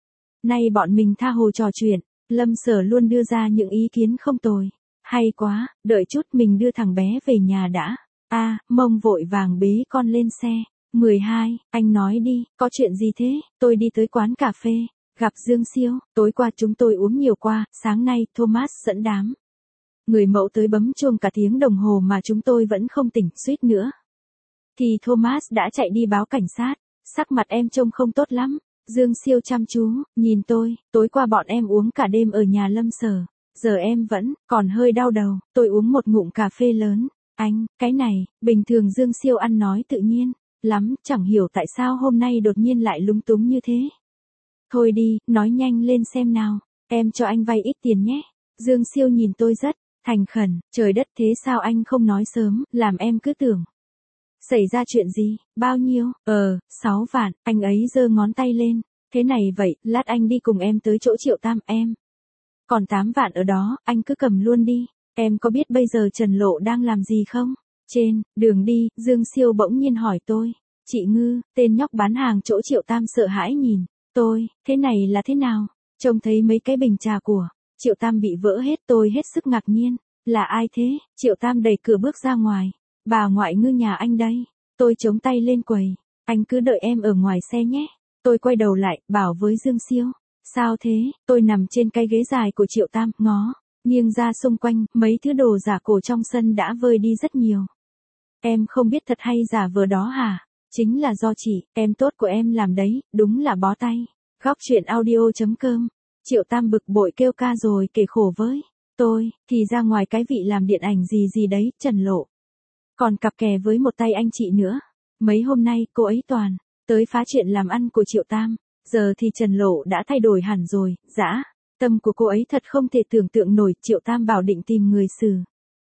Nay bọn mình tha hồ trò chuyện, Lâm Sở luôn đưa ra những ý kiến không tồi. Hay quá, đợi chút mình đưa thằng bé về nhà đã. A, à, Mông vội vàng bế con lên xe. mười hai, anh nói đi, có chuyện gì thế? Tôi đi tới quán cà phê, gặp Dương Siêu, tối qua chúng tôi uống nhiều qua, sáng nay Thomas dẫn đám. Người mẫu tới bấm chuông cả tiếng đồng hồ mà chúng tôi vẫn không tỉnh, suýt nữa. Thì Thomas đã chạy đi báo cảnh sát, sắc mặt em trông không tốt lắm. Dương Siêu chăm chú, nhìn tôi, tối qua bọn em uống cả đêm ở nhà Lâm Sở, giờ em vẫn còn hơi đau đầu, tôi uống một ngụm cà phê lớn. Anh, cái này, bình thường Dương Siêu ăn nói tự nhiên lắm, chẳng hiểu tại sao hôm nay đột nhiên lại lúng túng như thế. Thôi đi, nói nhanh lên xem nào, em cho anh vay ít tiền nhé. Dương Siêu nhìn tôi rất thành khẩn, trời đất, thế sao anh không nói sớm, làm em cứ tưởng. Xảy ra chuyện gì, bao nhiêu, ờ, sáu vạn, anh ấy giơ ngón tay lên, thế này vậy, lát anh đi cùng em tới chỗ Triệu Tam, em. Còn tám vạn ở đó, anh cứ cầm luôn đi, em có biết bây giờ Trần Lộ đang làm gì không? Trên, đường đi, Dương Siêu bỗng nhiên hỏi tôi, chị Ngư, tên nhóc bán hàng chỗ Triệu Tam sợ hãi nhìn, tôi, thế này là thế nào? Trông thấy mấy cái bình trà của Triệu Tam bị vỡ hết, tôi hết sức ngạc nhiên, là ai thế? Triệu Tam đẩy cửa bước ra ngoài. Bà ngoại Ngư nhà anh đây. Tôi chống tay lên quầy. Anh cứ đợi em ở ngoài xe nhé. Tôi quay đầu lại, bảo với Dương Siêu. Sao thế? Tôi nằm trên cái ghế dài của Triệu Tam, ngó, nghiêng ra xung quanh, mấy thứ đồ giả cổ trong sân đã vơi đi rất nhiều. Em không biết thật hay giả vờ đó hả? Chính là do chị, em tốt của em làm đấy, đúng là bó tay. Góc truyện audio chấm com. Triệu Tam bực bội kêu ca rồi kể khổ với tôi, thì ra ngoài cái vị làm điện ảnh gì gì đấy, Trần Lộ. Còn cặp kè với một tay anh chị nữa. Mấy hôm nay, cô ấy toàn tới phá chuyện làm ăn của Triệu Tam. Giờ thì Trần Lộ đã thay đổi hẳn rồi, dã. Tâm của cô ấy thật không thể tưởng tượng nổi. Triệu Tam bảo định tìm người xử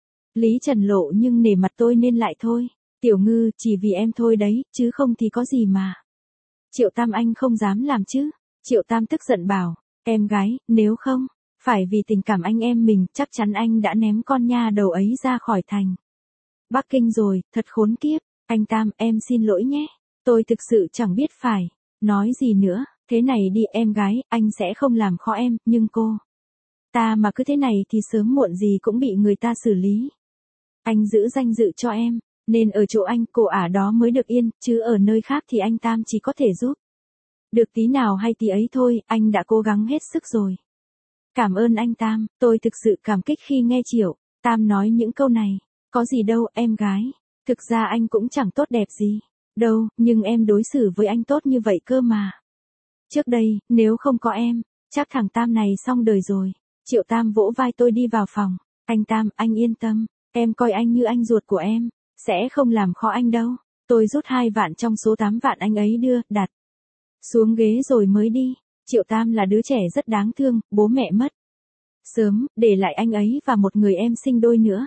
lý Trần Lộ nhưng nể mặt tôi nên lại thôi. Tiểu Ngư, chỉ vì em thôi đấy, chứ không thì có gì mà. Triệu Tam anh không dám làm chứ. Triệu Tam tức giận bảo, em gái, nếu không phải vì tình cảm anh em mình, chắc chắn anh đã ném con nha đầu ấy ra khỏi thành Bắc Kinh rồi, thật khốn kiếp. Anh Tam, em xin lỗi nhé. Tôi thực sự chẳng biết phải nói gì nữa. Thế này đi em gái, anh sẽ không làm khó em, nhưng cô Ta mà cứ thế này thì sớm muộn gì cũng bị người ta xử lý. Anh giữ danh dự cho em, nên ở chỗ anh cô ả đó mới được yên, chứ ở nơi khác thì anh Tam chỉ có thể giúp được tí nào hay tí ấy thôi, anh đã cố gắng hết sức rồi. Cảm ơn anh Tam, tôi thực sự cảm kích khi nghe Triệu Tam nói những câu này. Có gì đâu, em gái. Thực ra anh cũng chẳng tốt đẹp gì đâu, nhưng em đối xử với anh tốt như vậy cơ mà. Trước đây, nếu không có em, chắc thằng Tam này xong đời rồi. Triệu Tam vỗ vai tôi đi vào phòng. Anh Tam, anh yên tâm, em coi anh như anh ruột của em, sẽ không làm khó anh đâu. Tôi rút hai vạn trong số tám vạn anh ấy đưa, đặt xuống ghế rồi mới đi. Triệu Tam là đứa trẻ rất đáng thương, bố mẹ mất sớm, để lại anh ấy và một người em sinh đôi nữa.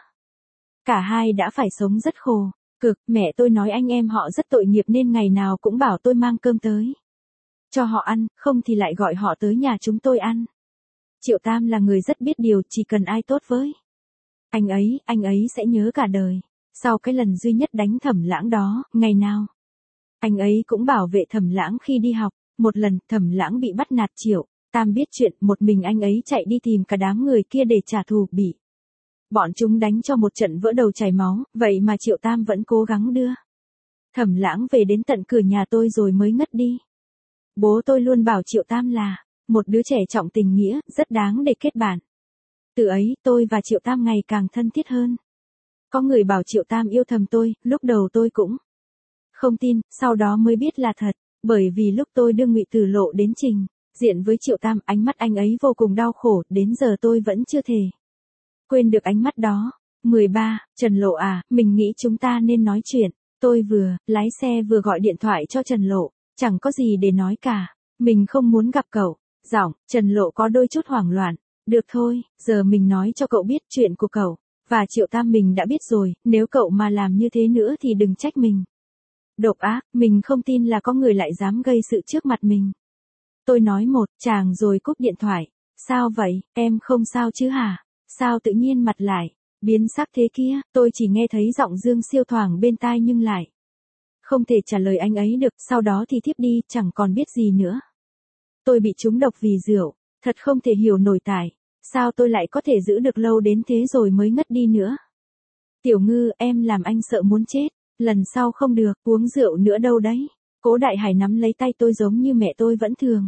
Cả hai đã phải sống rất khổ cực, mẹ tôi nói anh em họ rất tội nghiệp nên ngày nào cũng bảo tôi mang cơm tới cho họ ăn, không thì lại gọi họ tới nhà chúng tôi ăn. Triệu Tam là người rất biết điều, chỉ cần ai tốt với anh ấy, anh ấy sẽ nhớ cả đời. Sau cái lần duy nhất đánh Thẩm Lãng đó, ngày nào anh ấy cũng bảo vệ Thẩm Lãng khi đi học. Một lần, Thẩm Lãng bị bắt nạt, Triệu Tam biết chuyện, một mình anh ấy chạy đi tìm cả đám người kia để trả thù, bị bọn chúng đánh cho một trận vỡ đầu chảy máu, vậy mà Triệu Tam vẫn cố gắng đưa Thẩm Lãng về đến tận cửa nhà tôi rồi mới ngất đi. Bố tôi luôn bảo Triệu Tam là một đứa trẻ trọng tình nghĩa, rất đáng để kết bạn. Từ ấy, tôi và Triệu Tam ngày càng thân thiết hơn. Có người bảo Triệu Tam yêu thầm tôi, lúc đầu tôi cũng không tin, sau đó mới biết là thật, bởi vì lúc tôi đưa Ngụy Tử Lộ đến trình diện với Triệu Tam, ánh mắt anh ấy vô cùng đau khổ, đến giờ tôi vẫn chưa thể quên được ánh mắt đó. mười ba, Trần Lộ à, mình nghĩ chúng ta nên nói chuyện. Tôi vừa lái xe vừa gọi điện thoại cho Trần Lộ, chẳng có gì để nói cả, mình không muốn gặp cậu. Giọng Trần Lộ có đôi chút hoảng loạn. Được thôi, giờ mình nói cho cậu biết chuyện của cậu và Triệu Tam mình đã biết rồi, nếu cậu mà làm như thế nữa thì đừng trách mình độc ác, mình không tin là có người lại dám gây sự trước mặt mình. Tôi nói một chàng rồi cúp điện thoại. Sao vậy, em không sao chứ hả? Sao tự nhiên mặt lại biến sắc thế kia? Tôi chỉ nghe thấy giọng Dương Siêu thoảng bên tai nhưng lại không thể trả lời anh ấy được, sau đó thì thiếp đi, chẳng còn biết gì nữa. Tôi bị trúng độc vì rượu, thật không thể hiểu nổi tại sao tôi lại có thể giữ được lâu đến thế rồi mới ngất đi nữa. Tiểu Ngư, em làm anh sợ muốn chết, lần sau không được uống rượu nữa đâu đấy. Cố Đại Hải nắm lấy tay tôi giống như mẹ tôi vẫn thường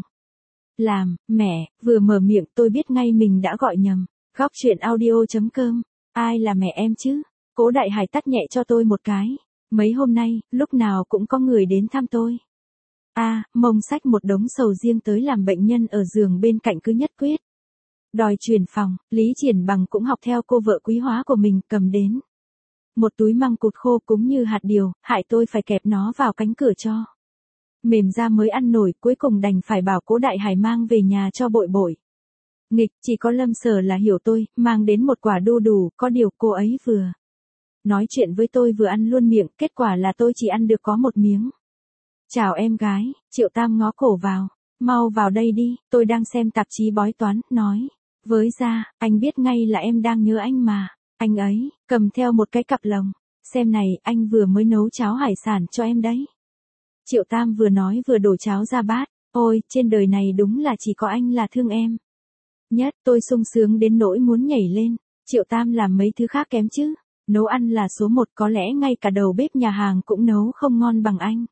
làm. Mẹ, vừa mở miệng tôi biết ngay mình đã gọi nhầm. Góc truyện audio chấm com, ai là mẹ em chứ? Cố Đại Hải tắt nhẹ cho tôi một cái. Mấy hôm nay, lúc nào cũng có người đến thăm tôi. A, à, mông xách một đống sầu riêng tới làm bệnh nhân ở giường bên cạnh cứ nhất quyết đòi chuyển phòng. Lý Triển Bằng cũng học theo cô vợ quý hóa của mình, cầm đến một túi măng cụt khô cúng như hạt điều, hại tôi phải kẹp nó vào cánh cửa cho mềm ra mới ăn nổi, cuối cùng đành phải bảo Cố Đại Hải mang về nhà cho bội bội. Nghịch, chỉ có Lâm Sở là hiểu tôi, mang đến một quả đu đủ, có điều cô ấy vừa nói chuyện với tôi vừa ăn luôn miệng, kết quả là tôi chỉ ăn được có một miếng. Chào em gái, Triệu Tam ngó cổ vào. Mau vào đây đi, tôi đang xem tạp chí bói toán, nói với ra, anh biết ngay là em đang nhớ anh mà. Anh ấy cầm theo một cái cặp lồng. Xem này, anh vừa mới nấu cháo hải sản cho em đấy. Triệu Tam vừa nói vừa đổ cháo ra bát. Ôi, trên đời này đúng là chỉ có anh là thương em nhất. Tôi sung sướng đến nỗi muốn nhảy lên. Triệu Tam làm mấy thứ khác kém chứ. Nấu ăn là số một, có lẽ ngay cả đầu bếp nhà hàng cũng nấu không ngon bằng anh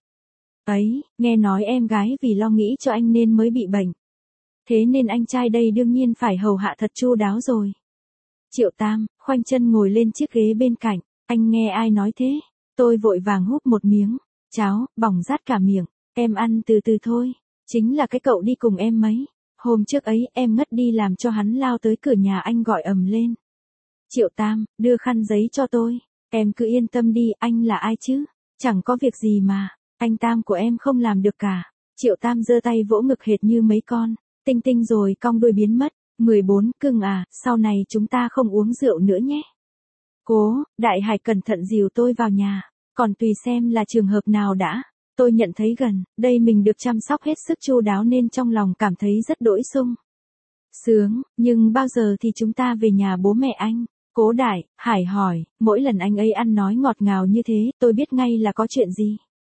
ấy. Nghe nói em gái vì lo nghĩ cho anh nên mới bị bệnh, thế nên anh trai đây đương nhiên phải hầu hạ thật chu đáo rồi. Triệu Tam khoanh chân ngồi lên chiếc ghế bên cạnh. Anh nghe ai nói thế? Tôi vội vàng húp một miếng cháo, bỏng rát cả miệng. Em ăn từ từ thôi. Chính là cái cậu đi cùng em mấy hôm trước ấy, em ngất đi làm cho hắn lao tới cửa nhà anh gọi ầm lên. Triệu Tam đưa khăn giấy cho tôi. Em cứ yên tâm đi, anh là ai chứ? Chẳng có việc gì mà anh Tam của em không làm được cả. Triệu Tam giơ tay vỗ ngực hệt như mấy con tinh tinh rồi cong đuôi biến mất. mười bốn, cưng à, sau này chúng ta không uống rượu nữa nhé. Cố Đại Hải cẩn thận dìu tôi vào nhà, còn tùy xem là trường hợp nào đã. Tôi nhận thấy gần đây mình được chăm sóc hết sức chu đáo nên trong lòng cảm thấy rất đỗi sung sướng. Nhưng bao giờ thì chúng ta về nhà bố mẹ anh? Cố Đại Hải hỏi. Mỗi lần anh ấy ăn nói ngọt ngào như thế, tôi biết ngay là có chuyện gì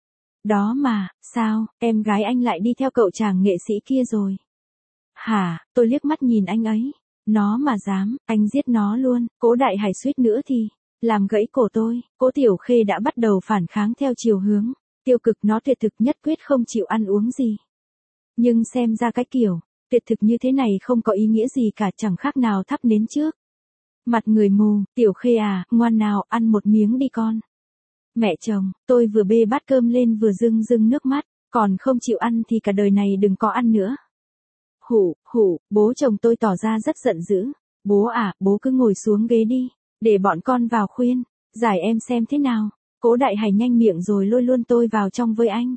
đó mà. Sao, em gái anh lại đi theo cậu chàng nghệ sĩ kia rồi hả? Tôi liếc mắt nhìn anh ấy. Nó mà dám, anh giết nó luôn, Cố Đại Hải suýt nữa thì làm gãy cổ tôi. Cố Tiểu Khê đã bắt đầu phản kháng theo chiều hướng tiêu cực, nó tuyệt thực nhất quyết không chịu ăn uống gì. Nhưng xem ra cái kiểu tuyệt thực như thế này không có ý nghĩa gì cả, chẳng khác nào thắp nến trước mặt người mù. Tiểu Khê à, ngoan nào, ăn một miếng đi con. Mẹ chồng, tôi vừa bê bát cơm lên vừa rưng rưng nước mắt, còn không chịu ăn thì cả đời này đừng có ăn nữa. Hủ, hủ, bố chồng tôi tỏ ra rất giận dữ. Bố à, bố cứ ngồi xuống ghế đi, để bọn con vào khuyên, giải em xem thế nào. Cố Đại Hải nhanh miệng rồi lôi luôn tôi vào trong với anh.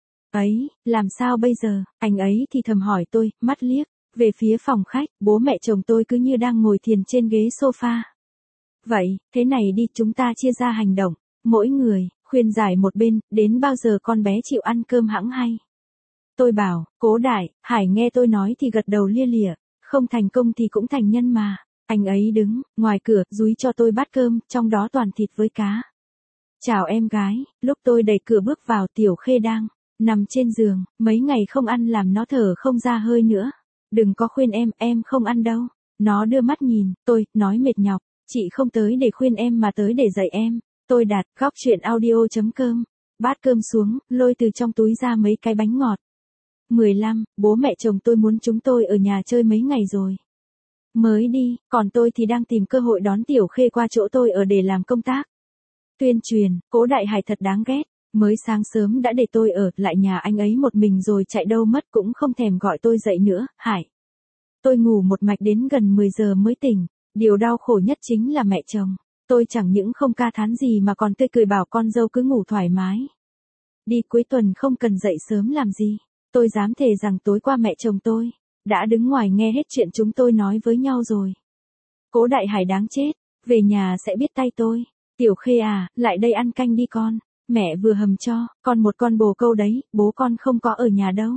Ấy, làm sao bây giờ, anh ấy thì thầm hỏi tôi, mắt liếc về phía phòng khách. Bố mẹ chồng tôi cứ như đang ngồi thiền trên ghế sofa. Vậy, thế này đi, chúng ta chia ra hành động, mỗi người khuyên giải một bên, đến bao giờ con bé chịu ăn cơm hẵng hay. Tôi bảo, Cố Đại Hải nghe tôi nói thì gật đầu lia lịa, không thành công thì cũng thành nhân mà. Anh ấy đứng ngoài cửa, dúi cho tôi bát cơm, trong đó toàn thịt với cá. Chào em gái, lúc tôi đẩy cửa bước vào, Tiểu Khê đang nằm trên giường, mấy ngày không ăn làm nó thở không ra hơi nữa. Đừng có khuyên em, em không ăn đâu. Nó đưa mắt nhìn tôi, nói mệt nhọc, chị không tới để khuyên em mà tới để dạy em. Tôi đặt góc chuyện audio chấm com, bát cơm xuống, lôi từ trong túi ra mấy cái bánh ngọt. mười lăm, bố mẹ chồng tôi muốn chúng tôi ở nhà chơi mấy ngày rồi mới đi, còn tôi thì đang tìm cơ hội đón Tiểu Khê qua chỗ tôi ở để làm công tác tuyên truyền. Cố Đại Hải thật đáng ghét, mới sáng sớm đã để tôi ở lại nhà anh ấy một mình rồi chạy đâu mất, cũng không thèm gọi tôi dậy nữa. Hải, tôi ngủ một mạch đến gần mười giờ mới tỉnh. Điều đau khổ nhất chính là mẹ chồng tôi chẳng những không ca thán gì mà còn tươi cười bảo con dâu cứ ngủ thoải mái đi, cuối tuần không cần dậy sớm làm gì. Tôi dám thề rằng tối qua mẹ chồng tôi đã đứng ngoài nghe hết chuyện chúng tôi nói với nhau rồi. Cố Đại Hải đáng chết, về nhà sẽ biết tay tôi. Tiểu Khê à, lại đây ăn canh đi con, mẹ vừa hầm cho con một con bồ câu đấy, bố con không có ở nhà đâu.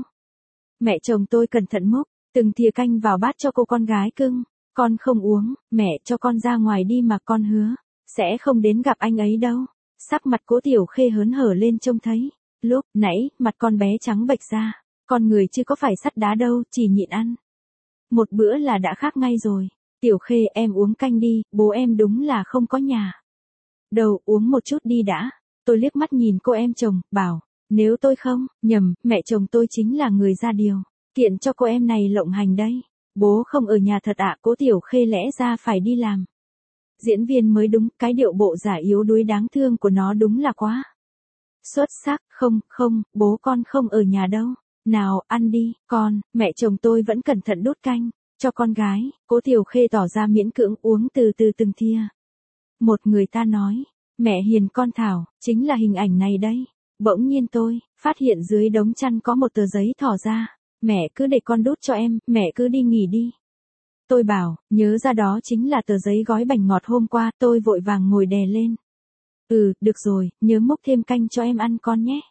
Mẹ chồng tôi cẩn thận múc từng thìa canh vào bát cho cô con gái cưng. Con không uống, mẹ cho con ra ngoài đi mà, con hứa sẽ không đến gặp anh ấy đâu. Sắc mặt Cố Tiểu Khê hớn hở lên trông thấy lúc nãy mặt con bé trắng bệch ra. Con người chứ có phải sắt đá đâu, chỉ nhịn ăn một bữa là đã khác ngay rồi. Tiểu Khê, em uống canh đi, bố em đúng là không có nhà đâu, uống một chút đi đã. Tôi liếc mắt nhìn cô em chồng, bảo, nếu tôi không nhầm, mẹ chồng tôi chính là người ra điều kiện cho cô em này lộng hành đấy. Bố không ở nhà thật ạ? Cố Tiểu Khê lẽ ra phải đi làm diễn viên mới đúng, cái điệu bộ giả yếu đuối đáng thương của nó đúng là quá xuất sắc. Không, không, bố con không ở nhà đâu. Nào, ăn đi, con. Mẹ chồng tôi vẫn cẩn thận đút canh cho con gái. Cố Tiểu Khê tỏ ra miễn cưỡng, uống từ từ từng thìa. Một người ta nói, mẹ hiền con thảo, chính là hình ảnh này đây. Bỗng nhiên tôi phát hiện dưới đống chăn có một tờ giấy thỏ ra. Mẹ cứ để con đút cho em, mẹ cứ đi nghỉ đi. Tôi bảo, nhớ ra đó chính là tờ giấy gói bánh ngọt hôm qua. Tôi vội vàng ngồi đè lên. Ừ, được rồi, nhớ múc thêm canh cho em ăn con nhé.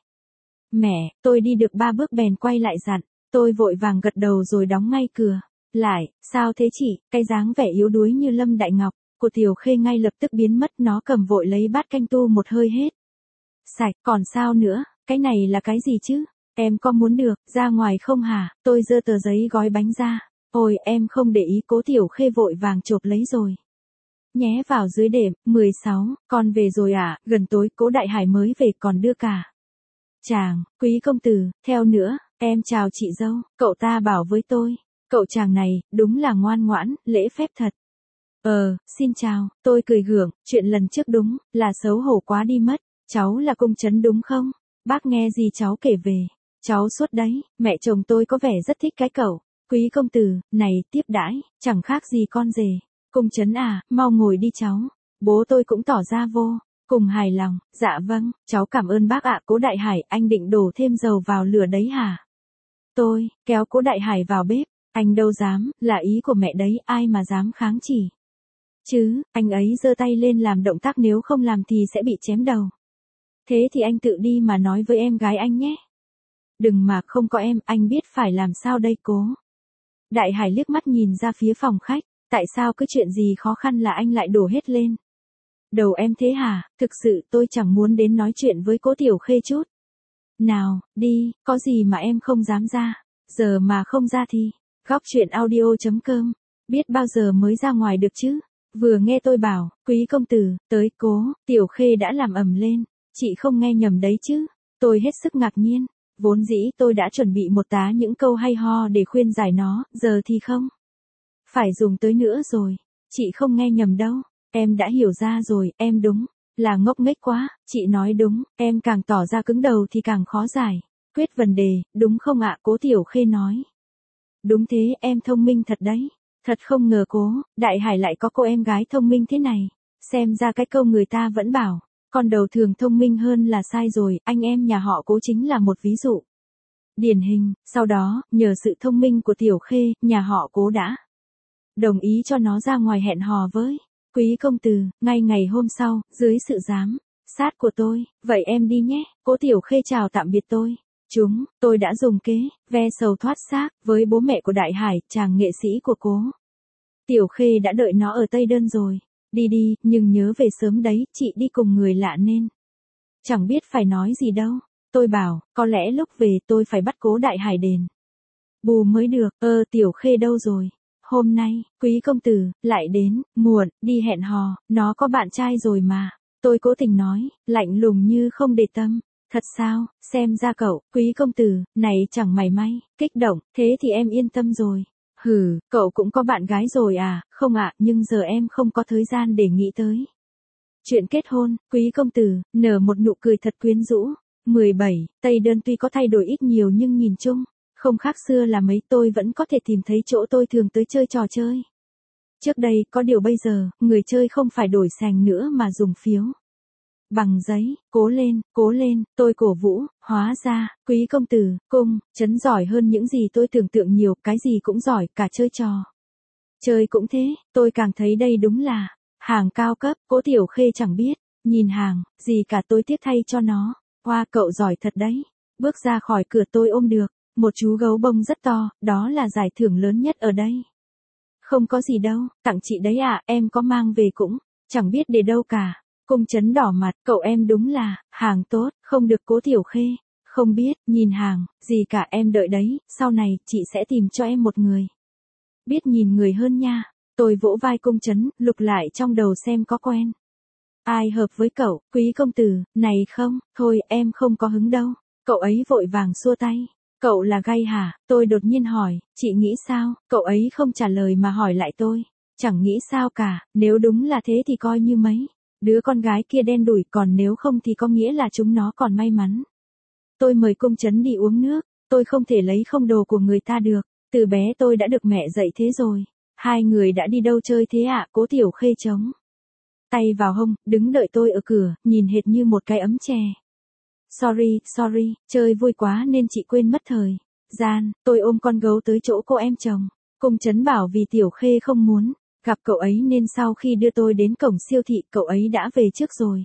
Mẹ, tôi đi được ba bước bèn quay lại dặn. Tôi vội vàng gật đầu rồi đóng ngay cửa lại. Sao thế chị? Cái dáng vẻ yếu đuối như Lâm Đại Ngọc của Tiểu Khê ngay lập tức biến mất. Nó cầm vội lấy bát canh tu một hơi hết sạch. Còn sao nữa? Cái này là cái gì chứ? Em có muốn được ra ngoài không hả? Tôi giơ tờ giấy gói bánh ra. Ôi, em không để ý. Cố Tiểu Khê vội vàng chộp lấy rồi nhé vào dưới đệm. mười sáu, con về rồi à? Gần tối Cố Đại Hải mới về, còn đưa cả chàng quý công tử theo nữa. Em chào chị dâu. Cậu ta bảo với tôi, cậu chàng này đúng là ngoan ngoãn, lễ phép thật. Ờ, xin chào. Tôi cười gượng, chuyện lần trước đúng là xấu hổ quá đi mất. Cháu là Cung Trấn đúng không? Bác nghe gì cháu kể về cháu suốt đấy. Mẹ chồng tôi có vẻ rất thích cái cậu quý công tử này tiếp đãi, chẳng khác gì con rể. Cung Trấn à, mau ngồi đi cháu. Bố tôi cũng tỏ ra vô cùng hài lòng. Dạ vâng, cháu cảm ơn bác ạ. Cố Đại Hải, anh định đổ thêm dầu vào lửa đấy hả? Tôi kéo Cố Đại Hải vào bếp. Anh đâu dám, là ý của mẹ đấy, ai mà dám kháng chỉ chứ. Anh ấy giơ tay lên làm động tác nếu không làm thì sẽ bị chém đầu. Thế thì anh tự đi mà nói với em gái anh nhé. Đừng mà, không có em, anh biết phải làm sao đây Cố. Đại Hải liếc mắt nhìn ra phía phòng khách. Tại sao cứ chuyện gì khó khăn là anh lại đổ hết lên đầu em thế hả? Thực sự tôi chẳng muốn đến nói chuyện với Cố Tiểu Khê chút nào. Đi, có gì mà em không dám ra? Giờ mà không ra thì góc chuyện audio chấm com Biết bao giờ mới ra ngoài được chứ? Vừa nghe tôi bảo, quý công tử, tới cố, Tiểu Khê đã làm ầm lên. Chị không nghe nhầm đấy chứ? Tôi hết sức ngạc nhiên. Vốn dĩ tôi đã chuẩn bị một tá những câu hay ho để khuyên giải nó, giờ thì không. Phải dùng tới nữa rồi. Chị không nghe nhầm đâu. Em đã hiểu ra rồi, em đúng. Là ngốc nghếch quá, chị nói đúng, em càng tỏ ra cứng đầu thì càng khó giải. Quyết vấn đề, đúng không ạ? Cố Tiểu Khê nói. Đúng thế, em thông minh thật đấy. Thật không ngờ cố, Đại Hải lại có cô em gái thông minh thế này. Xem ra cái câu người ta vẫn bảo, con đầu thường thông minh hơn là sai rồi, anh em nhà họ Cố chính là một ví dụ điển hình. Sau đó, nhờ sự thông minh của Tiểu Khê, nhà họ Cố đã đồng ý cho nó ra ngoài hẹn hò với quý công tử. Ngay ngày hôm sau, dưới sự giám sát của tôi, vậy em đi nhé. Cố Tiểu Khê chào tạm biệt tôi. Chúng, tôi đã dùng kế, ve sầu thoát xác, với bố mẹ của Đại Hải, chàng nghệ sĩ của Cố Tiểu Khê đã đợi nó ở Tây Đơn rồi. Đi đi, nhưng nhớ về sớm đấy, chị đi cùng người lạ nên chẳng biết phải nói gì đâu. Tôi bảo, có lẽ lúc về tôi phải bắt Cố Đại Hải đền bù mới được. Ơ Tiểu Khê đâu rồi? Hôm nay, quý công tử, lại đến, muộn, đi hẹn hò, nó có bạn trai rồi mà. Tôi cố tình nói, lạnh lùng như không để tâm. Thật sao, xem ra cậu, quý công tử, này chẳng mảy may, kích động, thế thì em yên tâm rồi. Hừ, cậu cũng có bạn gái rồi à? Không ạ, nhưng giờ em không có thời gian để nghĩ tới chuyện kết hôn. Quý công tử, nở một nụ cười thật quyến rũ. mười bảy, Tây Đơn tuy có thay đổi ít nhiều nhưng nhìn chung không khác xưa là mấy. Tôi vẫn có thể tìm thấy chỗ tôi thường tới chơi trò chơi trước đây, có điều bây giờ, người chơi không phải đổi sành nữa mà dùng phiếu bằng giấy. Cố lên, cố lên, tôi cổ vũ. Hóa ra, quý công tử, cung, trấn giỏi hơn những gì tôi tưởng tượng nhiều, cái gì cũng giỏi, cả chơi trò chơi cũng thế. Tôi càng thấy đây đúng là hàng cao cấp. Cố Tiểu Khê chẳng biết nhìn hàng gì cả, tôi tiếc thay cho nó. Hoa, cậu giỏi thật đấy. Bước ra khỏi cửa tôi ôm được một chú gấu bông rất to, đó là giải thưởng lớn nhất ở đây. Không có gì đâu, tặng chị đấy ạ. Em có mang về cũng chẳng biết để đâu cả. Cung Trấn đỏ mặt, cậu em đúng là hàng tốt. Không được. Cố Tiểu Khê, không biết nhìn hàng gì cả, em đợi đấy, sau này chị sẽ tìm cho em một người biết nhìn người hơn nha. Tôi vỗ vai Cung Trấn, lục lại trong đầu xem có quen ai hợp với cậu. Quý công tử, này không, thôi em không có hứng đâu. Cậu ấy vội vàng xua tay. Cậu là gay hả? Tôi đột nhiên hỏi, chị nghĩ sao? Cậu ấy không trả lời mà hỏi lại tôi. Chẳng nghĩ sao cả, nếu đúng là thế thì coi như mấy đứa con gái kia đen đủi, còn nếu không thì có nghĩa là chúng nó còn may mắn. Tôi mời Cung Trấn đi uống nước, tôi không thể lấy không đồ của người ta được. Từ bé tôi đã được mẹ dạy thế rồi. Hai người đã đi đâu chơi thế ạ? Cố Tiểu Khê chống tay vào hông, đứng đợi tôi ở cửa, nhìn hệt như một cái ấm chè. Sorry, sorry, chơi vui quá nên chị quên mất thời gian. Tôi ôm con gấu tới chỗ cô em chồng. Cung Trấn bảo vì Tiểu Khê không muốn gặp cậu ấy nên sau khi đưa tôi đến cổng siêu thị, cậu ấy đã về trước rồi.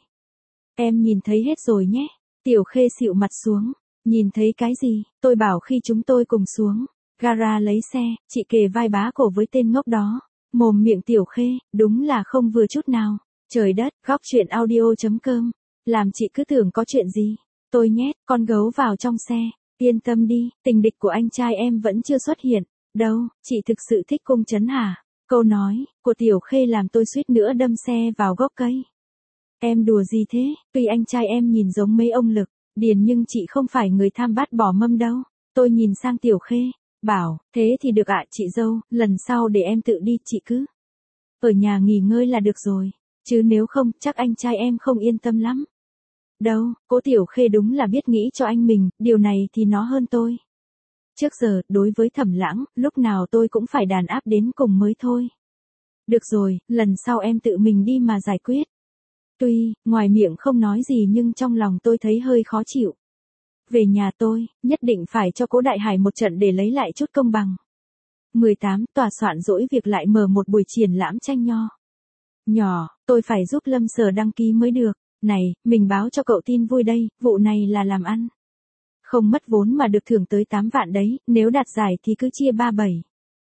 Em nhìn thấy hết rồi nhé. Tiểu Khê xịu mặt xuống. Nhìn thấy cái gì? Tôi bảo khi chúng tôi cùng xuống gara lấy xe, chị kề vai bá cổ với tên ngốc đó. Mồm miệng Tiểu Khê, đúng là không vừa chút nào. Trời đất, góc truyện audio chấm com. Làm chị cứ tưởng có chuyện gì. Tôi nhét con gấu vào trong xe. Yên tâm đi, tình địch của anh trai em vẫn chưa xuất hiện. Đâu, chị thực sự thích Cung Trấn hả? Câu nói của Tiểu Khê làm tôi suýt nữa đâm xe vào gốc cây. Em đùa gì thế? Tuy anh trai em nhìn giống mấy ông Lực Điền nhưng chị không phải người tham bát bỏ mâm đâu. Tôi nhìn sang Tiểu Khê, bảo, thế thì được ạ chị dâu, lần sau để em tự đi, chị cứ ở nhà nghỉ ngơi là được rồi. Chứ nếu không, chắc anh trai em không yên tâm lắm. Đâu, Cố Tiểu Khê đúng là biết nghĩ cho anh mình, điều này thì nó hơn tôi. Trước giờ, đối với Thẩm Lãng, lúc nào tôi cũng phải đàn áp đến cùng mới thôi. Được rồi, lần sau em tự mình đi mà giải quyết. Tuy, ngoài miệng không nói gì nhưng trong lòng tôi thấy hơi khó chịu. Về nhà tôi, nhất định phải cho Cố Đại Hải một trận để lấy lại chút công bằng. mười tám, tòa soạn dỗi việc lại mở một buổi triển lãm tranh nho. Nhỏ, tôi phải giúp Lâm Sở đăng ký mới được. Này, mình báo cho cậu tin vui đây, vụ này là làm ăn không mất vốn mà được thưởng tới tám vạn đấy, nếu đạt giải thì cứ chia ba bảy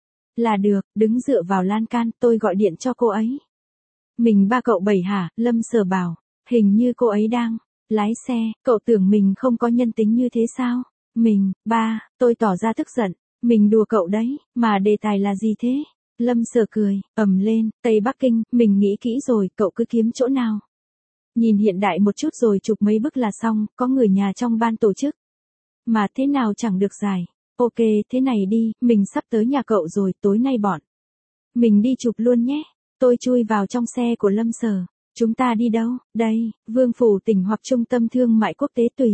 là được. Đứng dựa vào lan can, tôi gọi điện cho cô ấy. Mình ba cậu bảy hả? Lâm Sở bảo, hình như cô ấy đang lái xe. Cậu tưởng mình không có nhân tính như thế sao? Mình, ba, tôi tỏ ra tức giận. Mình đùa cậu đấy, mà đề tài là gì thế? Lâm Sở cười, ầm lên, Tây Bắc Kinh, mình nghĩ kỹ rồi, cậu cứ kiếm chỗ nào. Nhìn hiện đại một chút rồi chụp mấy bức là xong, có người nhà trong ban tổ chức. Mà thế nào chẳng được giải. Ok, thế này đi, mình sắp tới nhà cậu rồi, tối nay bọn mình đi chụp luôn nhé. Tôi chui vào trong xe của Lâm Sở. Chúng ta đi đâu? Đây, Vương Phủ tỉnh hoặc Trung tâm Thương mại Quốc tế tùy.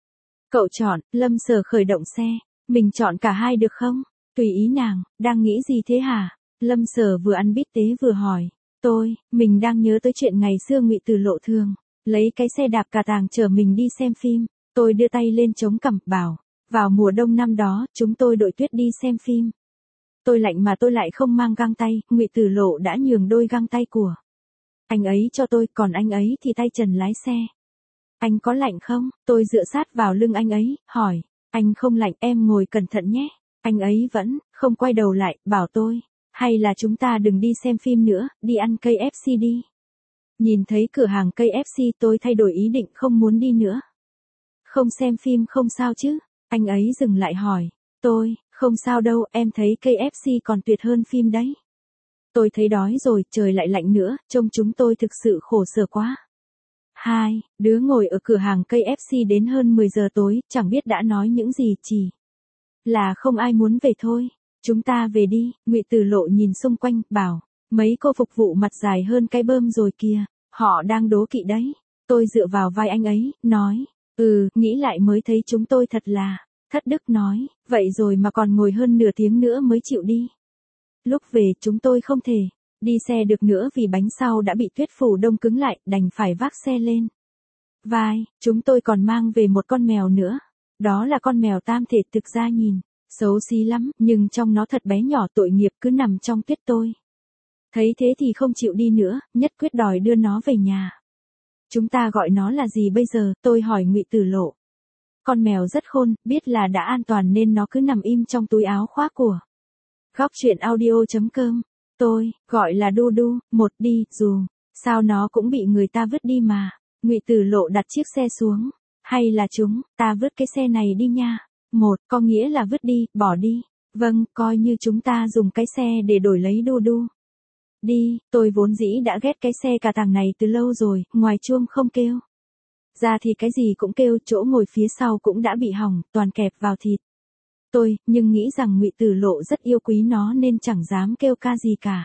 Cậu chọn, Lâm Sở khởi động xe. Mình chọn cả hai được không? Tùy ý nàng, đang nghĩ gì thế hả? Lâm Sở vừa ăn bít tế vừa hỏi. Tôi, mình đang nhớ tới chuyện ngày xưa Ngụy Tử Lộ thường lấy cái xe đạp cà tàng chở mình đi xem phim. Tôi đưa tay lên chống cằm, bảo. Vào mùa đông năm đó, chúng tôi đội tuyết đi xem phim. Tôi lạnh mà tôi lại không mang găng tay, Ngụy Tử Lộ đã nhường đôi găng tay của anh ấy cho tôi, còn anh ấy thì tay trần lái xe. Anh có lạnh không? Tôi dựa sát vào lưng anh ấy, hỏi. Anh không lạnh, em ngồi cẩn thận nhé. Anh ấy vẫn không quay đầu lại, bảo tôi. Hay là chúng ta đừng đi xem phim nữa, đi ăn ca ép xê đi. Nhìn thấy cửa hàng ca ép xê tôi thay đổi ý định không muốn đi nữa. Không xem phim không sao chứ? Anh ấy dừng lại hỏi. Tôi, không sao đâu, em thấy ca ép xê còn tuyệt hơn phim đấy. Tôi thấy đói rồi, trời lại lạnh nữa, trông chúng tôi thực sự khổ sở quá. Hai, đứa ngồi ở cửa hàng ca ép xê đến hơn mười giờ tối, chẳng biết đã nói những gì, chỉ là không ai muốn về thôi. Chúng ta về đi, Ngụy Tử Lộ nhìn xung quanh, bảo, mấy cô phục vụ mặt dài hơn cái bơm rồi kìa, họ đang đố kỵ đấy. Tôi dựa vào vai anh ấy, nói, ừ, nghĩ lại mới thấy chúng tôi thật là, thất đức nói, vậy rồi mà còn ngồi hơn nửa tiếng nữa mới chịu đi. Lúc về chúng tôi không thể đi xe được nữa vì bánh sau đã bị tuyết phủ đông cứng lại, đành phải vác xe lên vai. Chúng tôi còn mang về một con mèo nữa. Đó là con mèo tam thể, thực ra nhìn xấu xí lắm, nhưng trong nó thật bé nhỏ, tội nghiệp cứ nằm trong tuyết. Tôi thấy thế thì không chịu đi nữa, nhất quyết đòi đưa nó về nhà. Chúng ta gọi nó là gì bây giờ? Tôi hỏi Ngụy Tử Lộ. Con mèo rất khôn, biết là đã an toàn nên nó cứ nằm im trong túi áo khoác của Góc Chuyện Audio chấm com. Tôi gọi là Du Du, một đi, dù sao nó cũng bị người ta vứt đi mà. Ngụy Tử Lộ đặt chiếc xe xuống. Hay là chúng ta vứt cái xe này đi nha. Một, có nghĩa là vứt đi, bỏ đi. Vâng, coi như chúng ta dùng cái xe để đổi lấy Du Du. Đi, tôi vốn dĩ đã ghét cái xe cà tàng này từ lâu rồi, ngoài chuông không kêu ra thì cái gì cũng kêu, chỗ ngồi phía sau cũng đã bị hỏng, toàn kẹp vào thịt. Tôi, nhưng nghĩ rằng Ngụy Tử Lộ rất yêu quý nó nên chẳng dám kêu ca gì cả.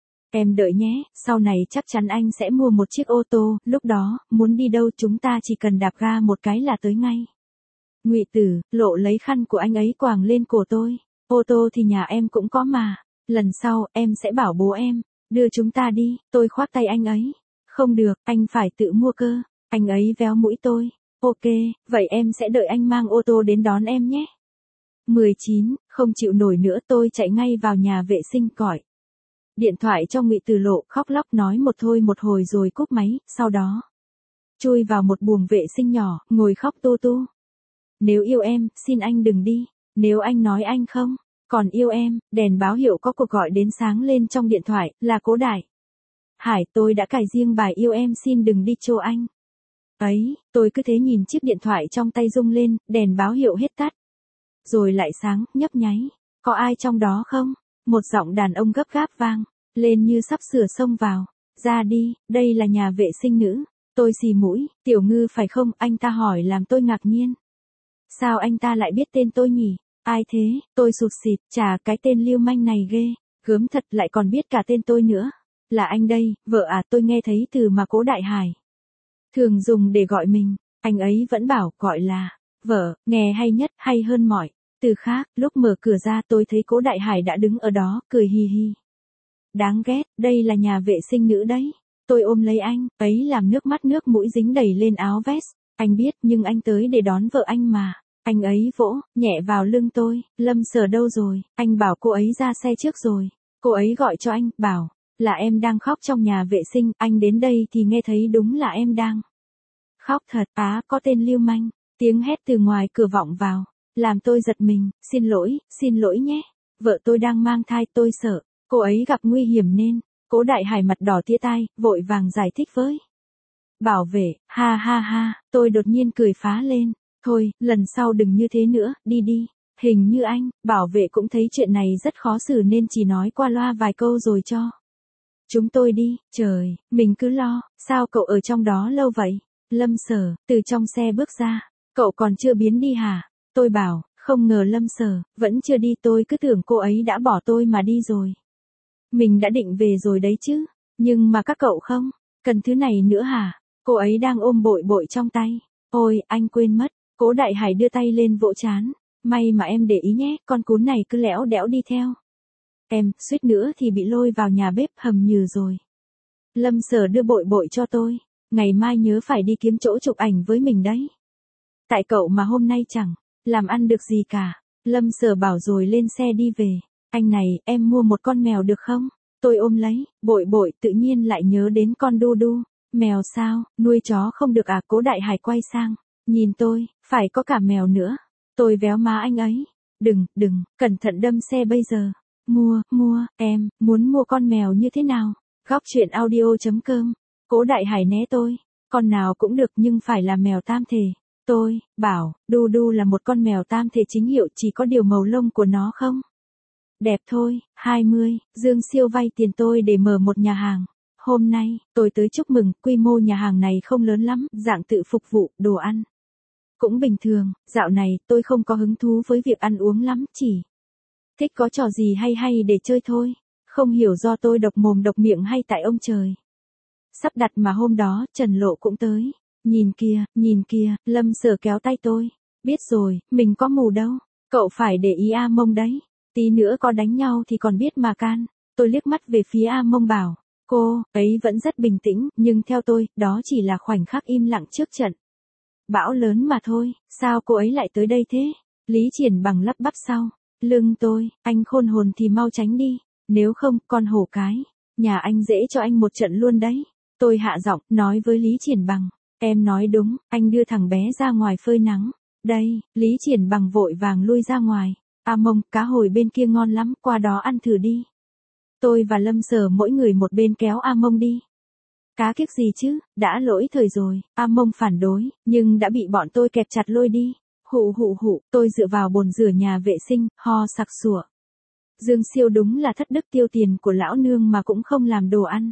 Em đợi nhé, sau này chắc chắn anh sẽ mua một chiếc ô tô, lúc đó, muốn đi đâu chúng ta chỉ cần đạp ga một cái là tới ngay. Ngụy Tử Lộ lấy khăn của anh ấy quàng lên cổ tôi. Ô tô thì nhà em cũng có mà. Lần sau, em sẽ bảo bố em đưa chúng ta đi. Tôi khoác tay anh ấy. Không được, anh phải tự mua cơ. Anh ấy véo mũi tôi. Ok, vậy em sẽ đợi anh mang ô tô đến đón em nhé. mười chín, không chịu nổi nữa tôi chạy ngay vào nhà vệ sinh gọi điện thoại cho Ngụy Tử Lộ, khóc lóc nói một thôi một hồi rồi cúp máy, sau đó chui vào một buồng vệ sinh nhỏ, ngồi khóc tu tu. Nếu yêu em, xin anh đừng đi. Nếu anh nói anh không còn yêu em, đèn báo hiệu có cuộc gọi đến sáng lên trong điện thoại, là Cố Đại Hải. Tôi đã cài riêng bài yêu em xin đừng đi cho anh ấy. Tôi cứ thế nhìn chiếc điện thoại trong tay rung lên, đèn báo hiệu hết tắt rồi lại sáng, nhấp nháy. Có ai trong đó không? Một giọng đàn ông gấp gáp vang lên như sắp sửa xông vào. Ra đi, đây là nhà vệ sinh nữ. Tôi xì mũi, Tiểu Ngư phải không? Anh ta hỏi làm tôi ngạc nhiên. Sao anh ta lại biết tên tôi nhỉ? Ai thế? Tôi sụt sịt, chà, cái tên lưu manh này ghê gớm thật, lại còn biết cả tên tôi nữa. Là anh đây, vợ à? Tôi nghe thấy từ mà Cố Đại Hải thường dùng để gọi mình. Anh ấy vẫn bảo gọi là vợ, nghe hay nhất, hay hơn mọi từ khác. Lúc mở cửa ra tôi thấy Cố Đại Hải đã đứng ở đó, cười hì hì. Đáng ghét, đây là nhà vệ sinh nữ đấy. Tôi ôm lấy anh, ấy làm nước mắt nước mũi dính đầy lên áo vest. Anh biết, nhưng anh tới để đón vợ anh mà. Anh ấy vỗ nhẹ vào lưng tôi. Lâm Sở đâu rồi? Anh bảo cô ấy ra xe trước rồi. Cô ấy gọi cho anh, bảo là em đang khóc trong nhà vệ sinh. Anh đến đây thì nghe thấy đúng là em đang khóc thật. Á, có tên lưu manh. Tiếng hét từ ngoài cửa vọng vào, làm tôi giật mình. Xin lỗi, xin lỗi nhé. Vợ tôi đang mang thai, tôi sợ cô ấy gặp nguy hiểm nên. Cố Đại Hải mặt đỏ tía tai, vội vàng giải thích với bảo vệ. Ha ha ha, tôi đột nhiên cười phá lên. Thôi, lần sau đừng như thế nữa, đi đi. Hình như anh, bảo vệ cũng thấy chuyện này rất khó xử nên chỉ nói qua loa vài câu rồi cho chúng tôi đi. Trời, mình cứ lo, sao cậu ở trong đó lâu vậy? Lâm Sở, từ trong xe bước ra, cậu còn chưa biến đi hả? Tôi bảo, không ngờ Lâm Sở, vẫn chưa đi, tôi cứ tưởng cô ấy đã bỏ tôi mà đi rồi. Mình đã định về rồi đấy chứ, nhưng mà các cậu không, cần thứ này nữa hả? Cô ấy đang ôm bội bội trong tay. Ôi, anh quên mất, Cố Đại Hải đưa tay lên vỗ trán. May mà em để ý nhé, con cún này cứ lẽo đẽo đi theo. Em, suýt nữa thì bị lôi vào nhà bếp hầm nhừ rồi. Lâm Sở đưa bội bội cho tôi. Ngày mai nhớ phải đi kiếm chỗ chụp ảnh với mình đấy. Tại cậu mà hôm nay chẳng làm ăn được gì cả. Lâm Sở bảo rồi lên xe đi về. Anh này, em mua một con mèo được không? Tôi ôm lấy, bội bội tự nhiên lại nhớ đến con đu đu. Mèo sao, nuôi chó không được à? Cố Đại Hải quay sang, nhìn tôi, phải có cả mèo nữa. Tôi véo má anh ấy. Đừng, đừng, cẩn thận đâm xe bây giờ. Mua, mua, em, muốn mua con mèo như thế nào? Góc chuyện audio chấm com. Cố Đại Hải né tôi. Con nào cũng được nhưng phải là mèo tam thể. Tôi, bảo, đu đu là một con mèo tam thể chính hiệu, chỉ có điều màu lông của nó không đẹp thôi. hai mươi, Dương Siêu vay tiền tôi để mở một nhà hàng. Hôm nay, tôi tới chúc mừng, quy mô nhà hàng này không lớn lắm, dạng tự phục vụ, đồ ăn cũng bình thường. Dạo này, tôi không có hứng thú với việc ăn uống lắm, chỉ thích có trò gì hay hay để chơi thôi. Không hiểu do tôi độc mồm độc miệng hay tại ông trời sắp đặt mà hôm đó, Trần Lộ cũng tới. Nhìn kìa, nhìn kìa, Lâm Sở kéo tay tôi. Biết rồi, mình có mù đâu. Cậu phải để ý A Mông đấy. Tí nữa có đánh nhau thì còn biết mà can. Tôi liếc mắt về phía A Mông bảo. Cô ấy vẫn rất bình tĩnh, nhưng theo tôi, đó chỉ là khoảnh khắc im lặng trước trận bão lớn mà thôi. Sao cô ấy lại tới đây thế? Lý Triển Bằng lắp bắp sau lưng tôi. Anh khôn hồn thì mau tránh đi. Nếu không, con hổ cái nhà anh dễ cho anh một trận luôn đấy. Tôi hạ giọng, nói với Lý Triển Bằng. Em nói đúng, anh đưa thằng bé ra ngoài phơi nắng. Đây, Lý Triển Bằng vội vàng lui ra ngoài. A Mông, cá hồi bên kia ngon lắm, qua đó ăn thử đi. Tôi và Lâm Sở mỗi người một bên kéo A Mông đi. Cá kiếc gì chứ, đã lỗi thời rồi. A Mông phản đối, nhưng đã bị bọn tôi kẹp chặt lôi đi. Hụ hụ hụ, tôi dựa vào bồn rửa nhà vệ sinh, ho sặc sủa. Dương Siêu đúng là thất đức, tiêu tiền của lão nương mà cũng không làm đồ ăn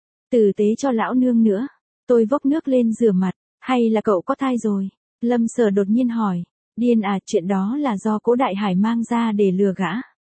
tử tế cho lão nương nữa. Tôi vốc nước lên rửa mặt. Hay là cậu có thai rồi? Lâm Sở đột nhiên hỏi. Điên à, chuyện đó là do Cố Đại Hải mang ra để lừa gã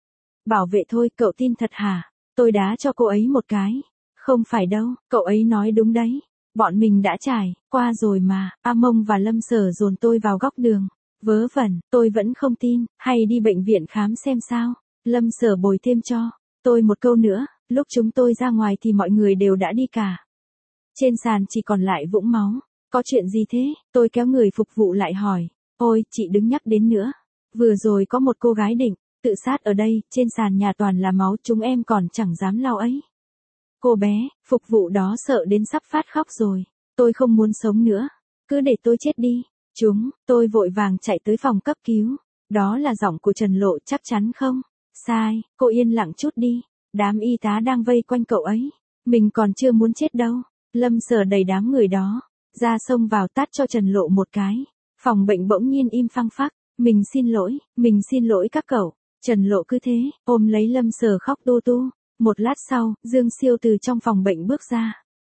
bảo vệ thôi. Cậu tin thật hả? Tôi đá cho cô ấy một cái. Không phải đâu, cậu ấy nói đúng đấy. Bọn mình đã trải qua rồi mà. A Mông và Lâm Sở dồn tôi vào góc đường. Vớ vẩn, tôi vẫn không tin. Hay đi bệnh viện khám xem sao? Lâm Sở bồi thêm cho tôi một câu nữa. Lúc chúng tôi ra ngoài thì mọi người đều đã đi cả. Trên sàn chỉ còn lại vũng máu. Có chuyện gì thế? Tôi kéo người phục vụ lại hỏi. Ôi, chị đừng nhắc đến nữa. Vừa rồi có một cô gái định tự sát ở đây, trên sàn nhà toàn là máu, chúng em còn chẳng dám lau ấy. Cô bé, phục vụ đó sợ đến sắp phát khóc rồi. Tôi không muốn sống nữa. Cứ để tôi chết đi. Chúng, tôi vội vàng chạy tới phòng cấp cứu. Đó là giọng của Trần Lộ, chắc chắn không? Sai, cô yên lặng chút đi. Đám y tá đang vây quanh cậu ấy. Mình còn chưa muốn chết đâu. Lâm Sở đẩy đám người đó ra, xông vào tát cho Trần Lộ một cái. Phòng bệnh bỗng nhiên im phăng phắc. Mình xin lỗi, mình xin lỗi các cậu. Trần Lộ cứ thế, ôm lấy Lâm Sở khóc tu tu. Một lát sau, Dương Siêu từ trong phòng bệnh bước ra.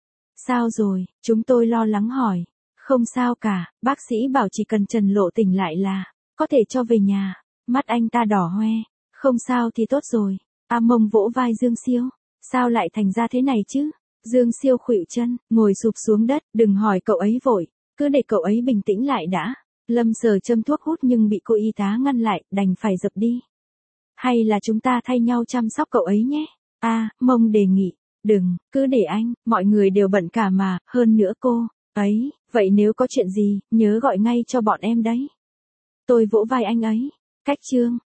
Sao rồi? Chúng tôi lo lắng hỏi. Không sao cả, bác sĩ bảo chỉ cần Trần Lộ tỉnh lại là có thể cho về nhà. Mắt anh ta đỏ hoe. Không sao thì tốt rồi. A Mông vỗ vai Dương Siêu. Sao lại thành ra thế này chứ? Dương Siêu khuỵu chân, ngồi sụp xuống đất. Đừng hỏi cậu ấy vội, cứ để cậu ấy bình tĩnh lại đã. Lâm Sở châm thuốc hút nhưng bị cô y tá ngăn lại, đành phải dập đi. Hay là chúng ta thay nhau chăm sóc cậu ấy nhé? A Mông đề nghị. Đừng, cứ để anh, mọi người đều bận cả mà, hơn nữa cô ấy, vậy nếu có chuyện gì, nhớ gọi ngay cho bọn em đấy. Tôi vỗ vai anh ấy. Cách chương.